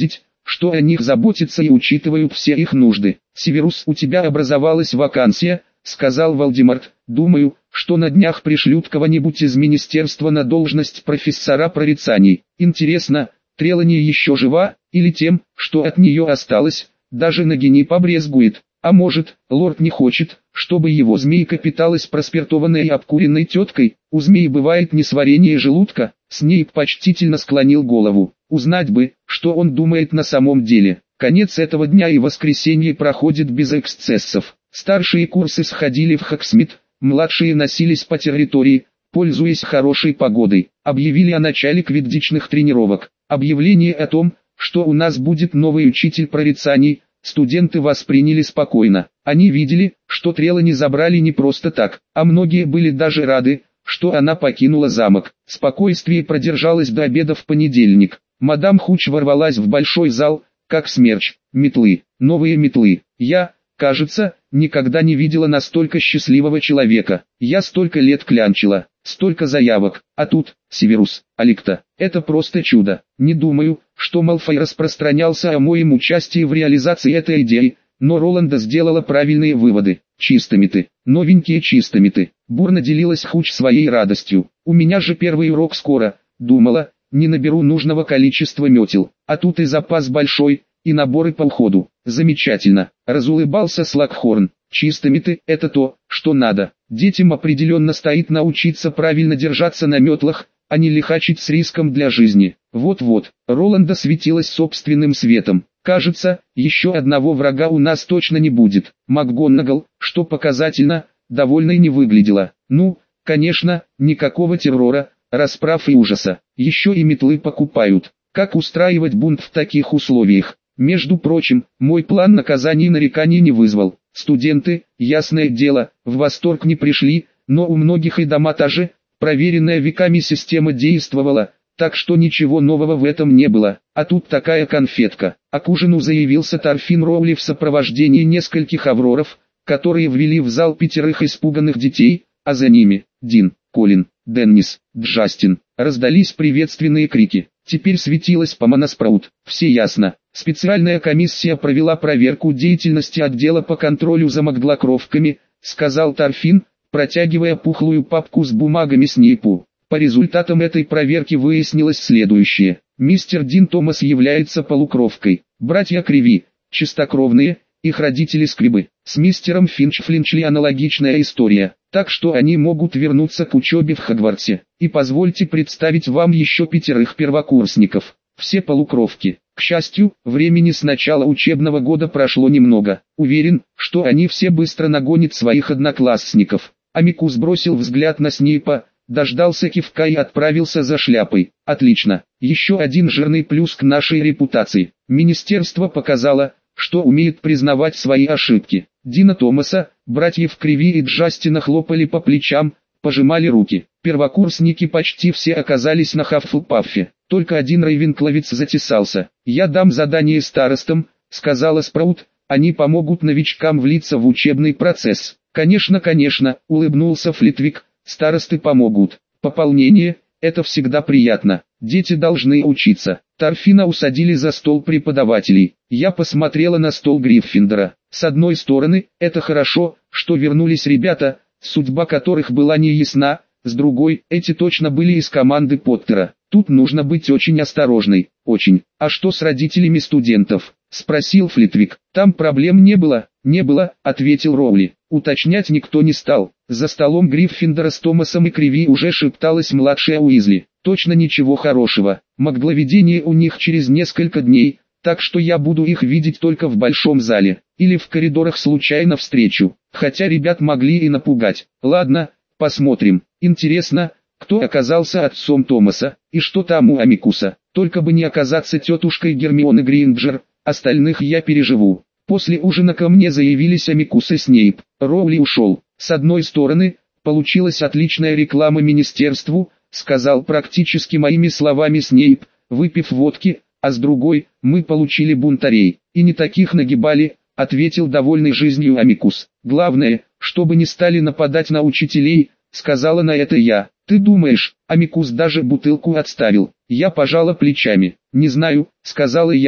что о них заботятся и учитывают все их нужды. «Северус, у тебя образовалась вакансия», — сказал Вальдемарт. «Думаю, что на днях пришлют кого-нибудь из министерства на должность профессора прорицаний. Интересно, Трелани еще жива, или тем, что от нее осталось, даже ноги не побрезгует? А может, лорд не хочет, чтобы его змейка питалась проспиртованной и обкуренной теткой? У змеи бывает несварение желудка». Снейп почтительно склонил голову. Узнать бы, что он думает на самом деле. Конец этого дня и воскресенье проходит без эксцессов. Старшие курсы сходили в Хоксмит, младшие носились по территории, пользуясь хорошей погодой. Объявили о начале квиддичных тренировок. Объявление о том, что у нас будет новый учитель прорицаний, студенты восприняли спокойно. Они видели, что Трелани забрали не просто так, а многие были даже рады, что она покинула замок. Спокойствие продержалось до обеда в понедельник. Мадам Хуч ворвалась в большой зал, как смерч. Метлы, новые метлы. Я, кажется, никогда не видела настолько счастливого человека. Я столько лет клянчила, столько заявок, а тут, Северус, Аликта, это просто чудо. Не думаю, что Малфой распространялся о моем участии в реализации этой идеи, но Роланда сделала правильные выводы. Чистомиты, новенькие чистомиты. Бурно делилась Хуч своей радостью. У меня же первый урок скоро, думала, не наберу нужного количества метел, а тут и запас большой, и наборы по уходу. Замечательно, разулыбался Слакхорн. Чистомиты – это то, что надо. Детям определенно стоит научиться правильно держаться на метлах, а не лихачить с риском для жизни. Вот-вот, Роланда светилась собственным светом. Кажется, еще одного врага у нас точно не будет. МакГонагал, что показательно, довольной не выглядела. Ну, конечно, никакого террора, расправ и ужаса. Еще и метлы покупают. Как устраивать бунт в таких условиях? Между прочим, мой план наказаний нареканий не вызвал. Студенты, ясное дело, в восторг не пришли, но у многих и дома та же, проверенная веками система действовала, так что ничего нового в этом не было. А тут такая конфетка. А к ужину заявился Тарфин Роули в сопровождении нескольких авроров, которые ввели в зал пятерых испуганных детей, а за ними Дин, Колин, Деннис, Джастин. Раздались приветственные крики. Теперь светилась Помана Спраут. Все ясно. Специальная комиссия провела проверку деятельности отдела по контролю за маглокровками, сказал Тарфин, протягивая пухлую папку с бумагами Снейпу. По результатам этой проверки выяснилось следующее. Мистер Дин Томас является полукровкой. Братья Криви, чистокровные, их родители Скрибы. С мистером Финч Флинчли аналогичная история. Так что они могут вернуться к учебе в Хогвартсе. И позвольте представить вам еще пятерых первокурсников. Все полукровки. К счастью, времени с начала учебного года прошло немного. Уверен, что они все быстро нагонят своих одноклассников. Амикус бросил взгляд на Снейпа, дождался кивка и отправился за шляпой. Отлично. Еще один жирный плюс к нашей репутации. Министерство показало, что умеет признавать свои ошибки. Дина Томаса, братьев Криви и Джастина хлопали по плечам, пожимали руки. Первокурсники почти все оказались на Хаффлпаффе. Только один рейвенкловец затесался. «Я дам задание старостам», — сказала Спраут, — «они помогут новичкам влиться в учебный процесс». «Конечно, конечно», — улыбнулся Флитвик, — «старосты помогут. Пополнение — это всегда приятно. Дети должны учиться». Тарфина усадили за стол преподавателей. Я посмотрела на стол Гриффиндора. С одной стороны, это хорошо, что вернулись ребята, судьба которых была не ясна, с другой, эти точно были из команды Поттера. Тут нужно быть очень осторожной, очень. «А что с родителями студентов?» — спросил Флитвик. «Там проблем не было». «Не было», — ответил Роули. Уточнять никто не стал. За столом Гриффиндора с Томасом и Криви уже шепталась младшая Уизли. Точно ничего хорошего. Магловидение у них через несколько дней, так что я буду их видеть только в большом зале, или в коридорах случайно встречу. Хотя ребят могли и напугать. Ладно, посмотрим. Интересно, кто оказался отцом Томаса, и что там у Амикуса. Только бы не оказаться тетушкой Гермионы Грейнджер, остальных я переживу. После ужина ко мне заявились Амикус и Снейп. Роули ушел. С одной стороны, получилась отличная реклама министерству, сказал практически моими словами Снейп, выпив водки, а с другой, мы получили бунтарей. И не таких нагибали, ответил довольный жизнью Амикус. Главное, чтобы не стали нападать на учителей, сказала на это я. Ты думаешь, Амикус даже бутылку отставил. Я пожала плечами. Не знаю, сказала я,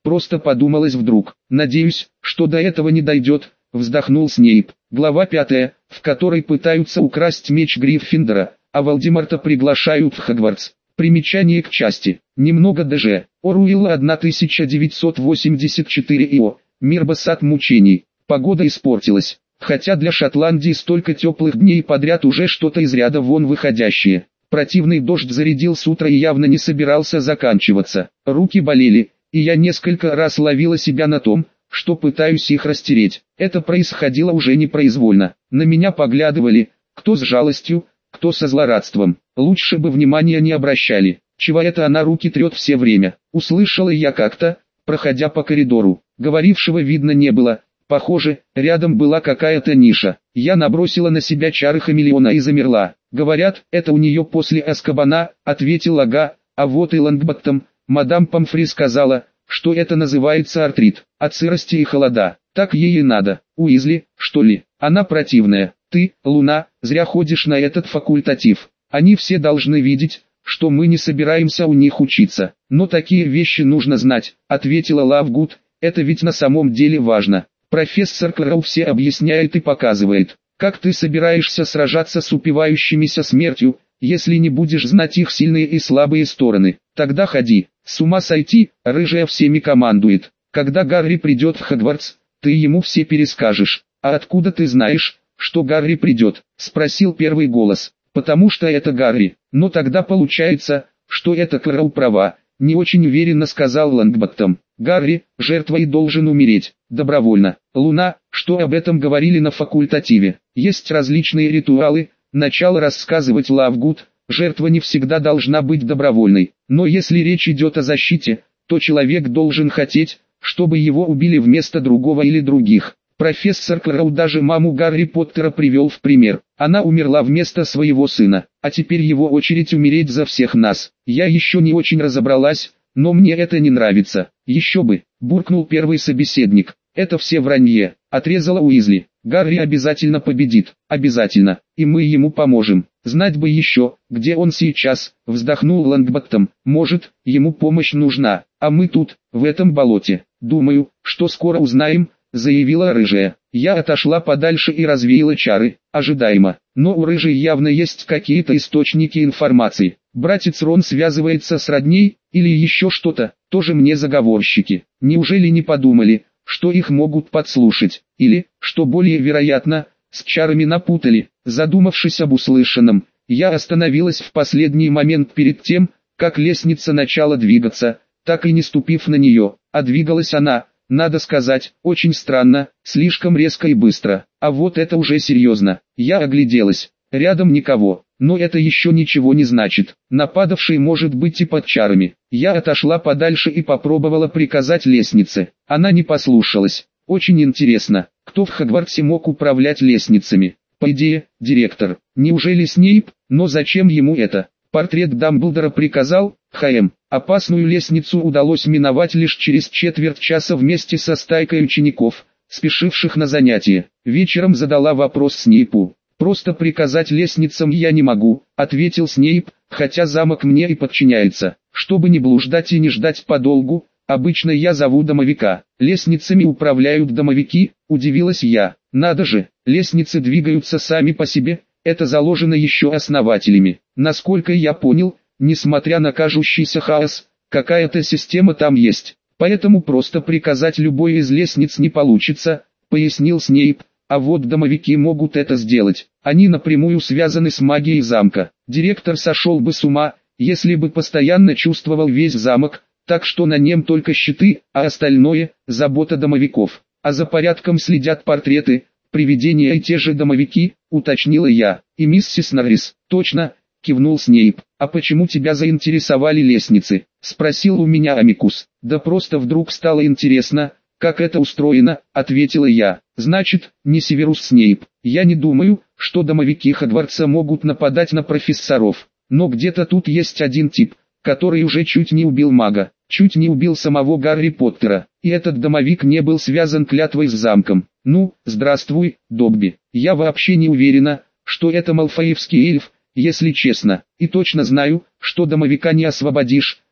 просто подумалось вдруг. Надеюсь, что до этого не дойдет, вздохнул Снейп. Глава пятая, в которой пытаются украсть меч Гриффиндора, а Волдеморта приглашают в Хогвартс. Примечание к части. Немного ДЖ. Оруэлла тысяча девятьсот восемьдесят четыре ИО. Мирба сад мучений. Погода испортилась. Хотя для Шотландии столько теплых дней подряд уже что-то из ряда вон выходящее. Противный дождь зарядил с утра и явно не собирался заканчиваться. Руки болели, и я несколько раз ловила себя на том, что пытаюсь их растереть. Это происходило уже непроизвольно. На меня поглядывали, кто с жалостью, кто со злорадством. Лучше бы внимания не обращали. Чего это она руки трет все время? Услышала я как-то, проходя по коридору. Говорившего видно не было. Похоже, рядом была какая-то ниша. Я набросила на себя чары хамелеона и замерла. Говорят, это у нее после Азкабана, ответил Ага, а вот и Лонгботтом. Мадам Помфри сказала, что это называется артрит, от сырости и холода. Так ей и надо. Уизли, что ли? Она противная. Ты, Луна, зря ходишь на этот факультатив. Они все должны видеть, что мы не собираемся у них учиться. Но такие вещи нужно знать, ответила Лавгуд. Это ведь на самом деле важно. Профессор Кроу все объясняет и показывает, как ты собираешься сражаться с упивающимися смертью, если не будешь знать их сильные и слабые стороны. Тогда ходи, с ума сойти, рыжая всеми командует. Когда Гарри придет в Хогвартс, ты ему все перескажешь. А откуда ты знаешь, что Гарри придет? Спросил первый голос. Потому что это Гарри. Но тогда получается, что это Кроу права. Не очень уверенно сказал Лонгботтом. Гарри, жертвой должен умереть, добровольно. Луна, что об этом говорили на факультативе. Есть различные ритуалы, начал рассказывать Лавгуд. Жертва не всегда должна быть добровольной. Но если речь идет о защите, то человек должен хотеть, чтобы его убили вместо другого или других. Профессор Кроу даже маму Гарри Поттера привел в пример. Она умерла вместо своего сына, а теперь его очередь умереть за всех нас. Я еще не очень разобралась, но мне это не нравится. Еще бы, буркнул первый собеседник. Это все вранье, отрезала Уизли. Гарри обязательно победит, обязательно, и мы ему поможем. Знать бы еще, где он сейчас, вздохнул Лонгботтом. Может, ему помощь нужна, а мы тут, в этом болоте. Думаю, что скоро узнаем, заявила рыжая. Я отошла подальше и развеяла чары, ожидаемо. Но у рыжей явно есть какие-то источники информации. Братец Рон связывается с родней, или еще что-то, тоже мне заговорщики. Неужели не подумали, что их могут подслушать? Или, что более вероятно, с чарами напутали? Задумавшись об услышанном, я остановилась в последний момент перед тем, как лестница начала двигаться, так и не ступив на нее, а двигалась она, надо сказать, очень странно, слишком резко и быстро. А вот это уже серьезно. Я огляделась. Рядом никого. Но это еще ничего не значит. Нападавший может быть и под чарами. Я отошла подальше и попробовала приказать лестнице. Она не послушалась. Очень интересно, кто в Хогвартсе мог управлять лестницами? По идее, директор. Неужели Снейп? Но зачем ему это? Портрет Дамблдора приказал, ХМ. Опасную лестницу удалось миновать лишь через четверть часа вместе со стайкой учеников, спешивших на занятия. Вечером задала вопрос Снейпу. «Просто приказать лестницам я не могу», — ответил Снейп, «хотя замок мне и подчиняется. Чтобы не блуждать и не ждать подолгу, обычно я зову домовика». «Лестницами управляют домовики», — удивилась я. «Надо же, лестницы двигаются сами по себе, это заложено еще основателями. Насколько я понял, несмотря на кажущийся хаос, какая-то система там есть. Поэтому просто приказать любой из лестниц не получится», — пояснил Снейп. «А вот домовики могут это сделать. Они напрямую связаны с магией замка. Директор сошел бы с ума, если бы постоянно чувствовал весь замок, так что на нем только щиты, а остальное – забота домовиков. А за порядком следят портреты, привидения и те же домовики», — уточнила я. «И миссис Норрис». «Точно», — кивнул Снейп. «А почему тебя заинтересовали лестницы?» — спросил у меня Амикус. «Да просто вдруг стало интересно, как это устроено», — ответила я. «Значит, не Северус Снейп. Я не думаю, что домовики Хогвартса могут нападать на профессоров. Но где-то тут есть один тип, который уже чуть не убил мага, чуть не убил самого Гарри Поттера. И этот домовик не был связан клятвой с замком. Ну, здравствуй, Добби. Я вообще не уверена, что это малфоевский эльф, если честно. И точно знаю, что домовика не освободишь,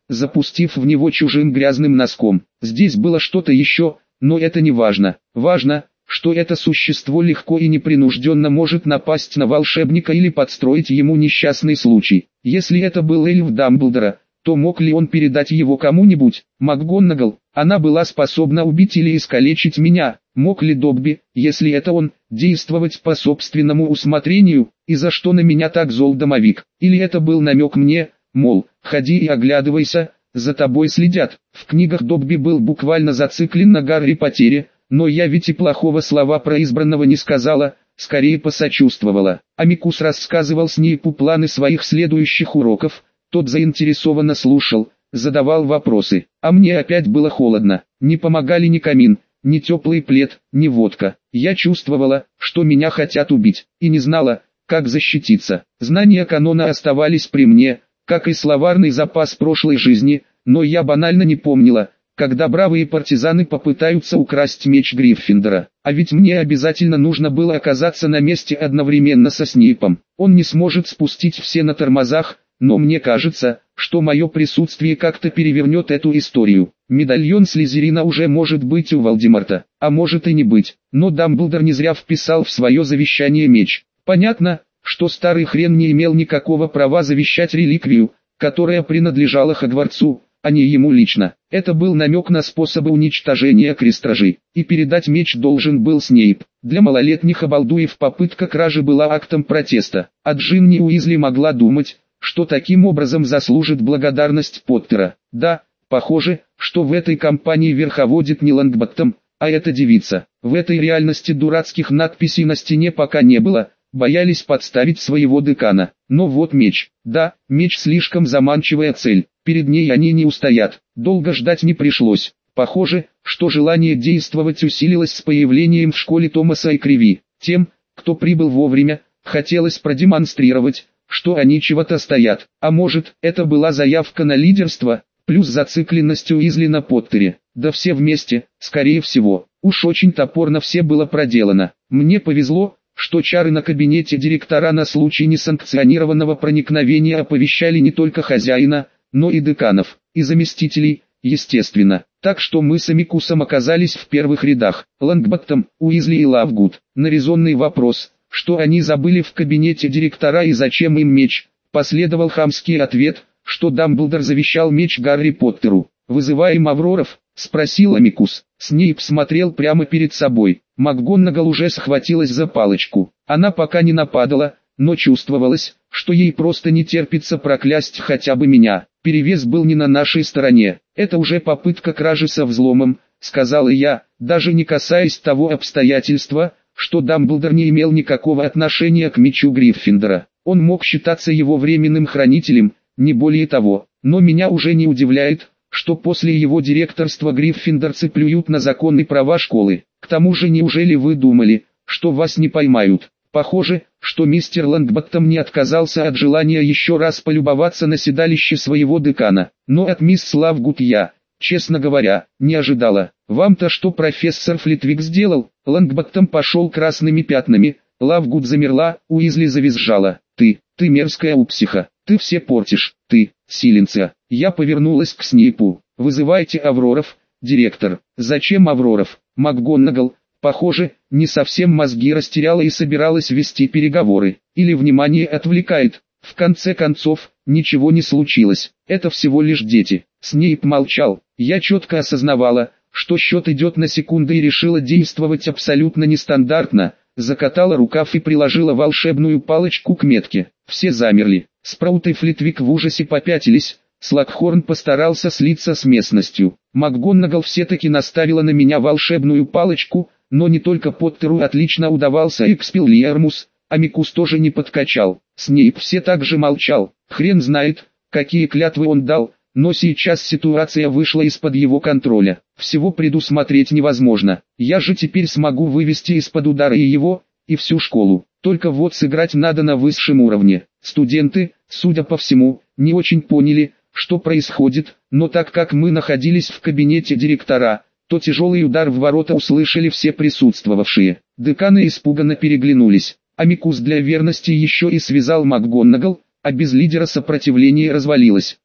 запустив в него чужим грязным носком. Здесь было что-то еще, но это не важно. Важно, что это существо легко и непринужденно может напасть на волшебника или подстроить ему несчастный случай. Если это был эльф Дамблдора, то мог ли он передать его кому-нибудь? МакГонагал, она была способна убить или искалечить меня. Мог ли Добби, если это он, действовать по собственному усмотрению, и за что на меня так зол домовик? Или это был намек мне, мол, ходи и оглядывайся, за тобой следят. В книгах Добби был буквально зациклен на Гарри Поттере, но я ведь и плохого слова про избранного не сказала, скорее посочувствовала. Амикус рассказывал Снейпу планы своих следующих уроков, тот заинтересованно слушал, задавал вопросы, а мне опять было холодно, не помогали ни камин, ни теплый плед, ни водка. Я чувствовала, что меня хотят убить, и не знала, как защититься. Знания канона оставались при мне, как и словарный запас прошлой жизни, но я банально не помнила, когда бравые партизаны попытаются украсть меч Гриффиндора. А ведь мне обязательно нужно было оказаться на месте одновременно со Снейпом. Он не сможет спустить все на тормозах, но мне кажется, что мое присутствие как-то перевернет эту историю. Медальон Слизерина уже может быть у Волдеморта, а может и не быть, но Дамблдор не зря вписал в свое завещание меч. Понятно, что старый хрен не имел никакого права завещать реликвию, которая принадлежала Хогвартсу, а не ему лично. Это был намек на способы уничтожения крестражей, и передать меч должен был Снейп. Для малолетних обалдуев попытка кражи была актом протеста, а Джинни Уизли могла думать, что таким образом заслужит благодарность Поттера. Да, похоже, что в этой компании верховодит не Лонгботтом, а эта девица. В этой реальности дурацких надписей на стене пока не было, боялись подставить своего декана. Но вот меч. Да, меч слишком заманчивая цель, перед ней они не устоят. Долго ждать не пришлось. Похоже, что желание действовать усилилось с появлением в школе Томаса и Криви. Тем, кто прибыл вовремя, хотелось продемонстрировать, что они чего-то стоят. А может, это была заявка на лидерство, плюс зацикленность Уизли на Поттере. Да все вместе, скорее всего. Уж очень топорно все было проделано. Мне повезло, что чары на кабинете директора на случай несанкционированного проникновения оповещали не только хозяина, но и деканов, и заместителей, естественно. Так что мы с Амикусом оказались в первых рядах. Лонгботтом, Уизли и Лавгуд. На резонный вопрос, что они забыли в кабинете директора и зачем им меч, последовал хамский ответ, что Дамблдор завещал меч Гарри Поттеру. «Вызываем Авроров?» — спросил Амикус. Снейп смотрел прямо перед собой. МакГонагал уже схватилась за палочку. Она пока не нападала, но чувствовалось, что ей просто не терпится проклясть хотя бы меня. Перевес был не на нашей стороне. «Это уже попытка кражи со взломом», — сказала я, даже не касаясь того обстоятельства, что Дамблдор не имел никакого отношения к мечу Гриффиндора. Он мог считаться его временным хранителем, не более того. Но меня уже не удивляет, что после его директорства гриффиндорцы плюют на законы и права школы. К тому же, неужели вы думали, что вас не поймают? Похоже, что мистер Лонгботтом не отказался от желания еще раз полюбоваться на седалище своего декана. Но от мисс Лавгуд я, честно говоря, не ожидала. Вам-то что профессор Флитвик сделал? Лонгботтом пошел красными пятнами. Лавгуд замерла, Уизли завизжала. Ты, ты мерзкая упсиха, ты все портишь, ты, Силенция. Я повернулась к Снейпу. Вызывайте Авроров, директор. Зачем Авроров? МакГонагал, похоже, не совсем мозги растеряла и собиралась вести переговоры. Или внимание отвлекает. В конце концов, ничего не случилось. Это всего лишь дети. Снейп молчал. Я четко осознавала, что счет идет на секунды, и решила действовать абсолютно нестандартно. Закатала рукав и приложила волшебную палочку к метке. Все замерли. Спраут и Флитвик в ужасе попятились. Слакхорн постарался слиться с местностью. МакГонагал все-таки наставила на меня волшебную палочку, но не только Поттеру отлично удавался Экспеллиармус, Амикус тоже не подкачал. Снейп все так же молчал. Хрен знает, какие клятвы он дал, но сейчас ситуация вышла из-под его контроля. Всего предусмотреть невозможно. Я же теперь смогу вывести из-под удара и его, и всю школу. Только вот сыграть надо на высшем уровне. Студенты, судя по всему, не очень поняли, что происходит, но так как мы находились в кабинете директора, то тяжелый удар в ворота услышали все присутствовавшие. Деканы испуганно переглянулись. Амикус для верности еще и связал МакГонагал, а без лидера сопротивление развалилось.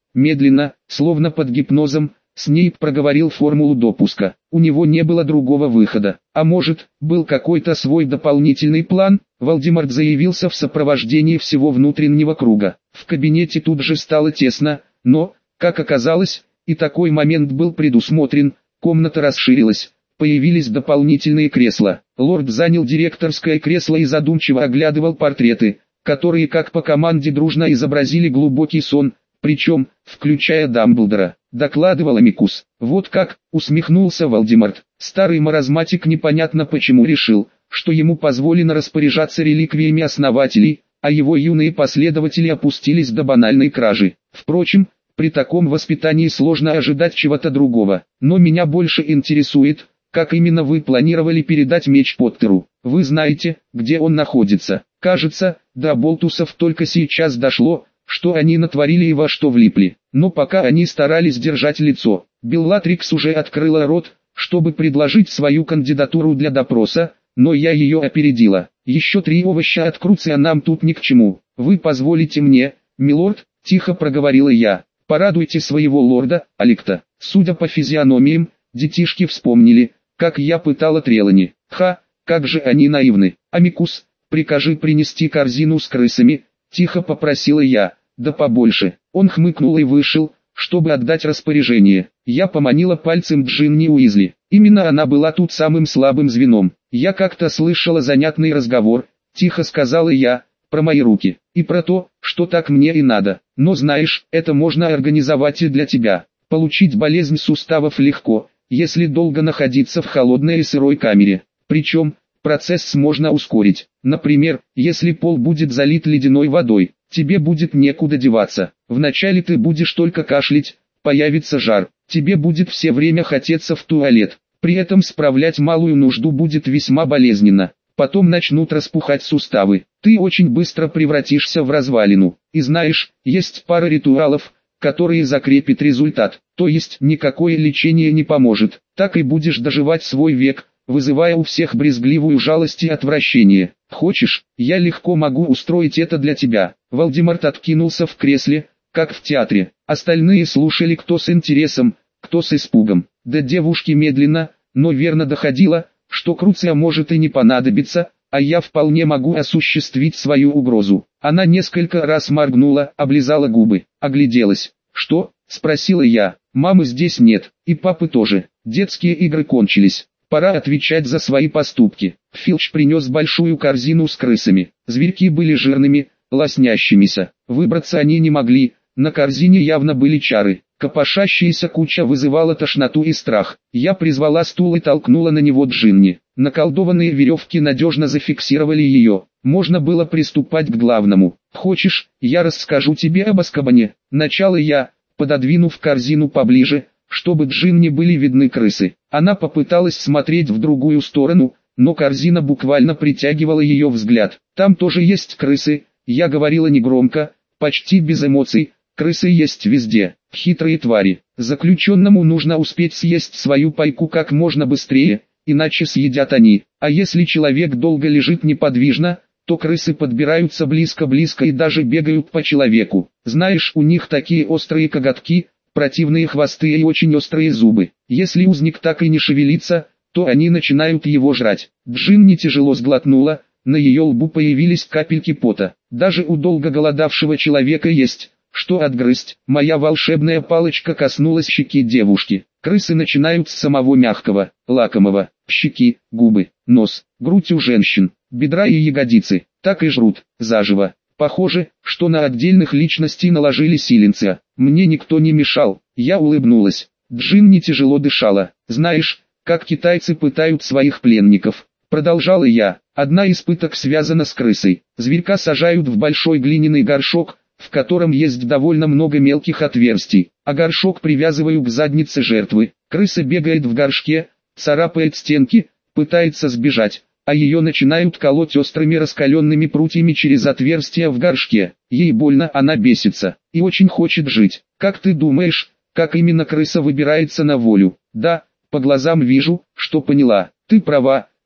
Медленно, словно под гипнозом, Снейп проговорил формулу допуска. У него не было другого выхода. А может, был какой-то свой дополнительный план? Волдеморт заявился в сопровождении всего внутреннего круга. В кабинете тут же стало тесно, но, как оказалось, и такой момент был предусмотрен. Комната расширилась. Появились дополнительные кресла. Лорд занял директорское кресло и задумчиво оглядывал портреты, которые как по команде дружно изобразили глубокий сон, причем, включая Дамблдора. Докладывал Амикус. Вот как, усмехнулся Волдеморт. Старый маразматик непонятно почему решил, что ему позволено распоряжаться реликвиями основателей, а его юные последователи опустились до банальной кражи. Впрочем, при таком воспитании сложно ожидать чего-то другого. Но меня больше интересует, как именно вы планировали передать меч Поттеру. Вы знаете, где он находится. Кажется, до Болтусов только сейчас дошло, что они натворили и во что влипли. Но пока они старались держать лицо, Беллатрикс уже открыла рот, чтобы предложить свою кандидатуру для допроса, но я ее опередила. Еще три овоща от Круция нам тут ни к чему. Вы позволите мне, милорд, тихо проговорила я. Порадуйте своего лорда, Аликта. Судя по физиономиям, детишки вспомнили, как я пытала Трелани. Ха, как же они наивны. Амикус, прикажи принести корзину с крысами, тихо попросила я. Да побольше. Он хмыкнул и вышел, чтобы отдать распоряжение. Я поманила пальцем Джинни Уизли. Именно она была тут самым слабым звеном. Я как-то слышала занятный разговор, тихо сказала я, про мои руки. И про то, что так мне и надо. Но знаешь, это можно организовать и для тебя. Получить болезнь суставов легко, если долго находиться в холодной и сырой камере. Причем, процесс можно ускорить. Например, если пол будет залит ледяной водой, тебе будет некуда деваться. Вначале ты будешь только кашлять, появится жар, тебе будет все время хотеться в туалет. При этом справлять малую нужду будет весьма болезненно. Потом начнут распухать суставы. Ты очень быстро превратишься в развалину. И знаешь, есть пара ритуалов, которые закрепят результат. То есть никакое лечение не поможет. Так и будешь доживать свой век, вызывая у всех брезгливую жалость и отвращение. Хочешь, я легко могу устроить это для тебя. Волдеморт откинулся в кресле, как в театре. Остальные слушали кто с интересом, кто с испугом. До девушки медленно, но верно доходило, что Круция может и не понадобиться, а я вполне могу осуществить свою угрозу. Она несколько раз моргнула, облизала губы, огляделась. «Что?» – спросила я. «Мамы здесь нет, и папы тоже. Детские игры кончились. Пора отвечать за свои поступки». Филч принес большую корзину с крысами. Зверьки были жирными, лоснящимися. Выбраться они не могли, на корзине явно были чары. Копошащаяся куча вызывала тошноту и страх. Я призвала стул и толкнула на него Джинни. Наколдованные веревки надежно зафиксировали ее. Можно было приступать к главному. «Хочешь, я расскажу тебе об Азкабане?» Начало я, пододвинув корзину поближе, чтобы Джинни были видны крысы. Она попыталась смотреть в другую сторону, но корзина буквально притягивала ее взгляд. «Там тоже есть крысы», я говорила негромко, почти без эмоций. «Крысы есть везде, хитрые твари. Заключенному нужно успеть съесть свою пайку как можно быстрее, иначе съедят они. А если человек долго лежит неподвижно, то крысы подбираются близко-близко и даже бегают по человеку. Знаешь, у них такие острые коготки, противные хвосты и очень острые зубы. Если узник так и не шевелится, то они начинают его жрать». Джинни тяжело сглотнула, на ее лбу появились капельки пота. «Даже у долго голодавшего человека есть что отгрызть». Моя волшебная палочка коснулась щеки девушки. Крысы начинают с самого мягкого, лакомого, щеки, губы, нос, грудь у женщин, бедра и ягодицы, так и жрут, заживо. Похоже, что на отдельных личностей наложили силенция. Мне никто не мешал, я улыбнулась. Джинни тяжело дышала. «Знаешь, как китайцы пытают своих пленников?» Продолжала я. Одна из пыток связана с крысой. Зверька сажают в большой глиняный горшок, в котором есть довольно много мелких отверстий, а горшок привязываю к заднице жертвы. Крыса бегает в горшке, царапает стенки, пытается сбежать, а ее начинают колоть острыми раскаленными прутьями через отверстия в горшке. Ей больно, она бесится и очень хочет жить. Как ты думаешь, как именно крыса выбирается на волю? Да, по глазам вижу, что поняла. Ты права,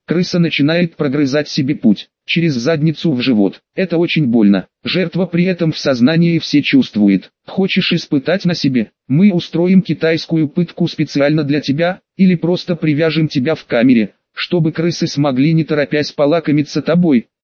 Крыса начинает прогрызать себе путь через задницу в живот. Это очень больно. Жертва при этом в сознании все чувствует. Хочешь испытать на себе? Мы устроим китайскую пытку специально для тебя, или просто привяжем тебя в камере, чтобы крысы смогли не торопясь полакомиться тобой.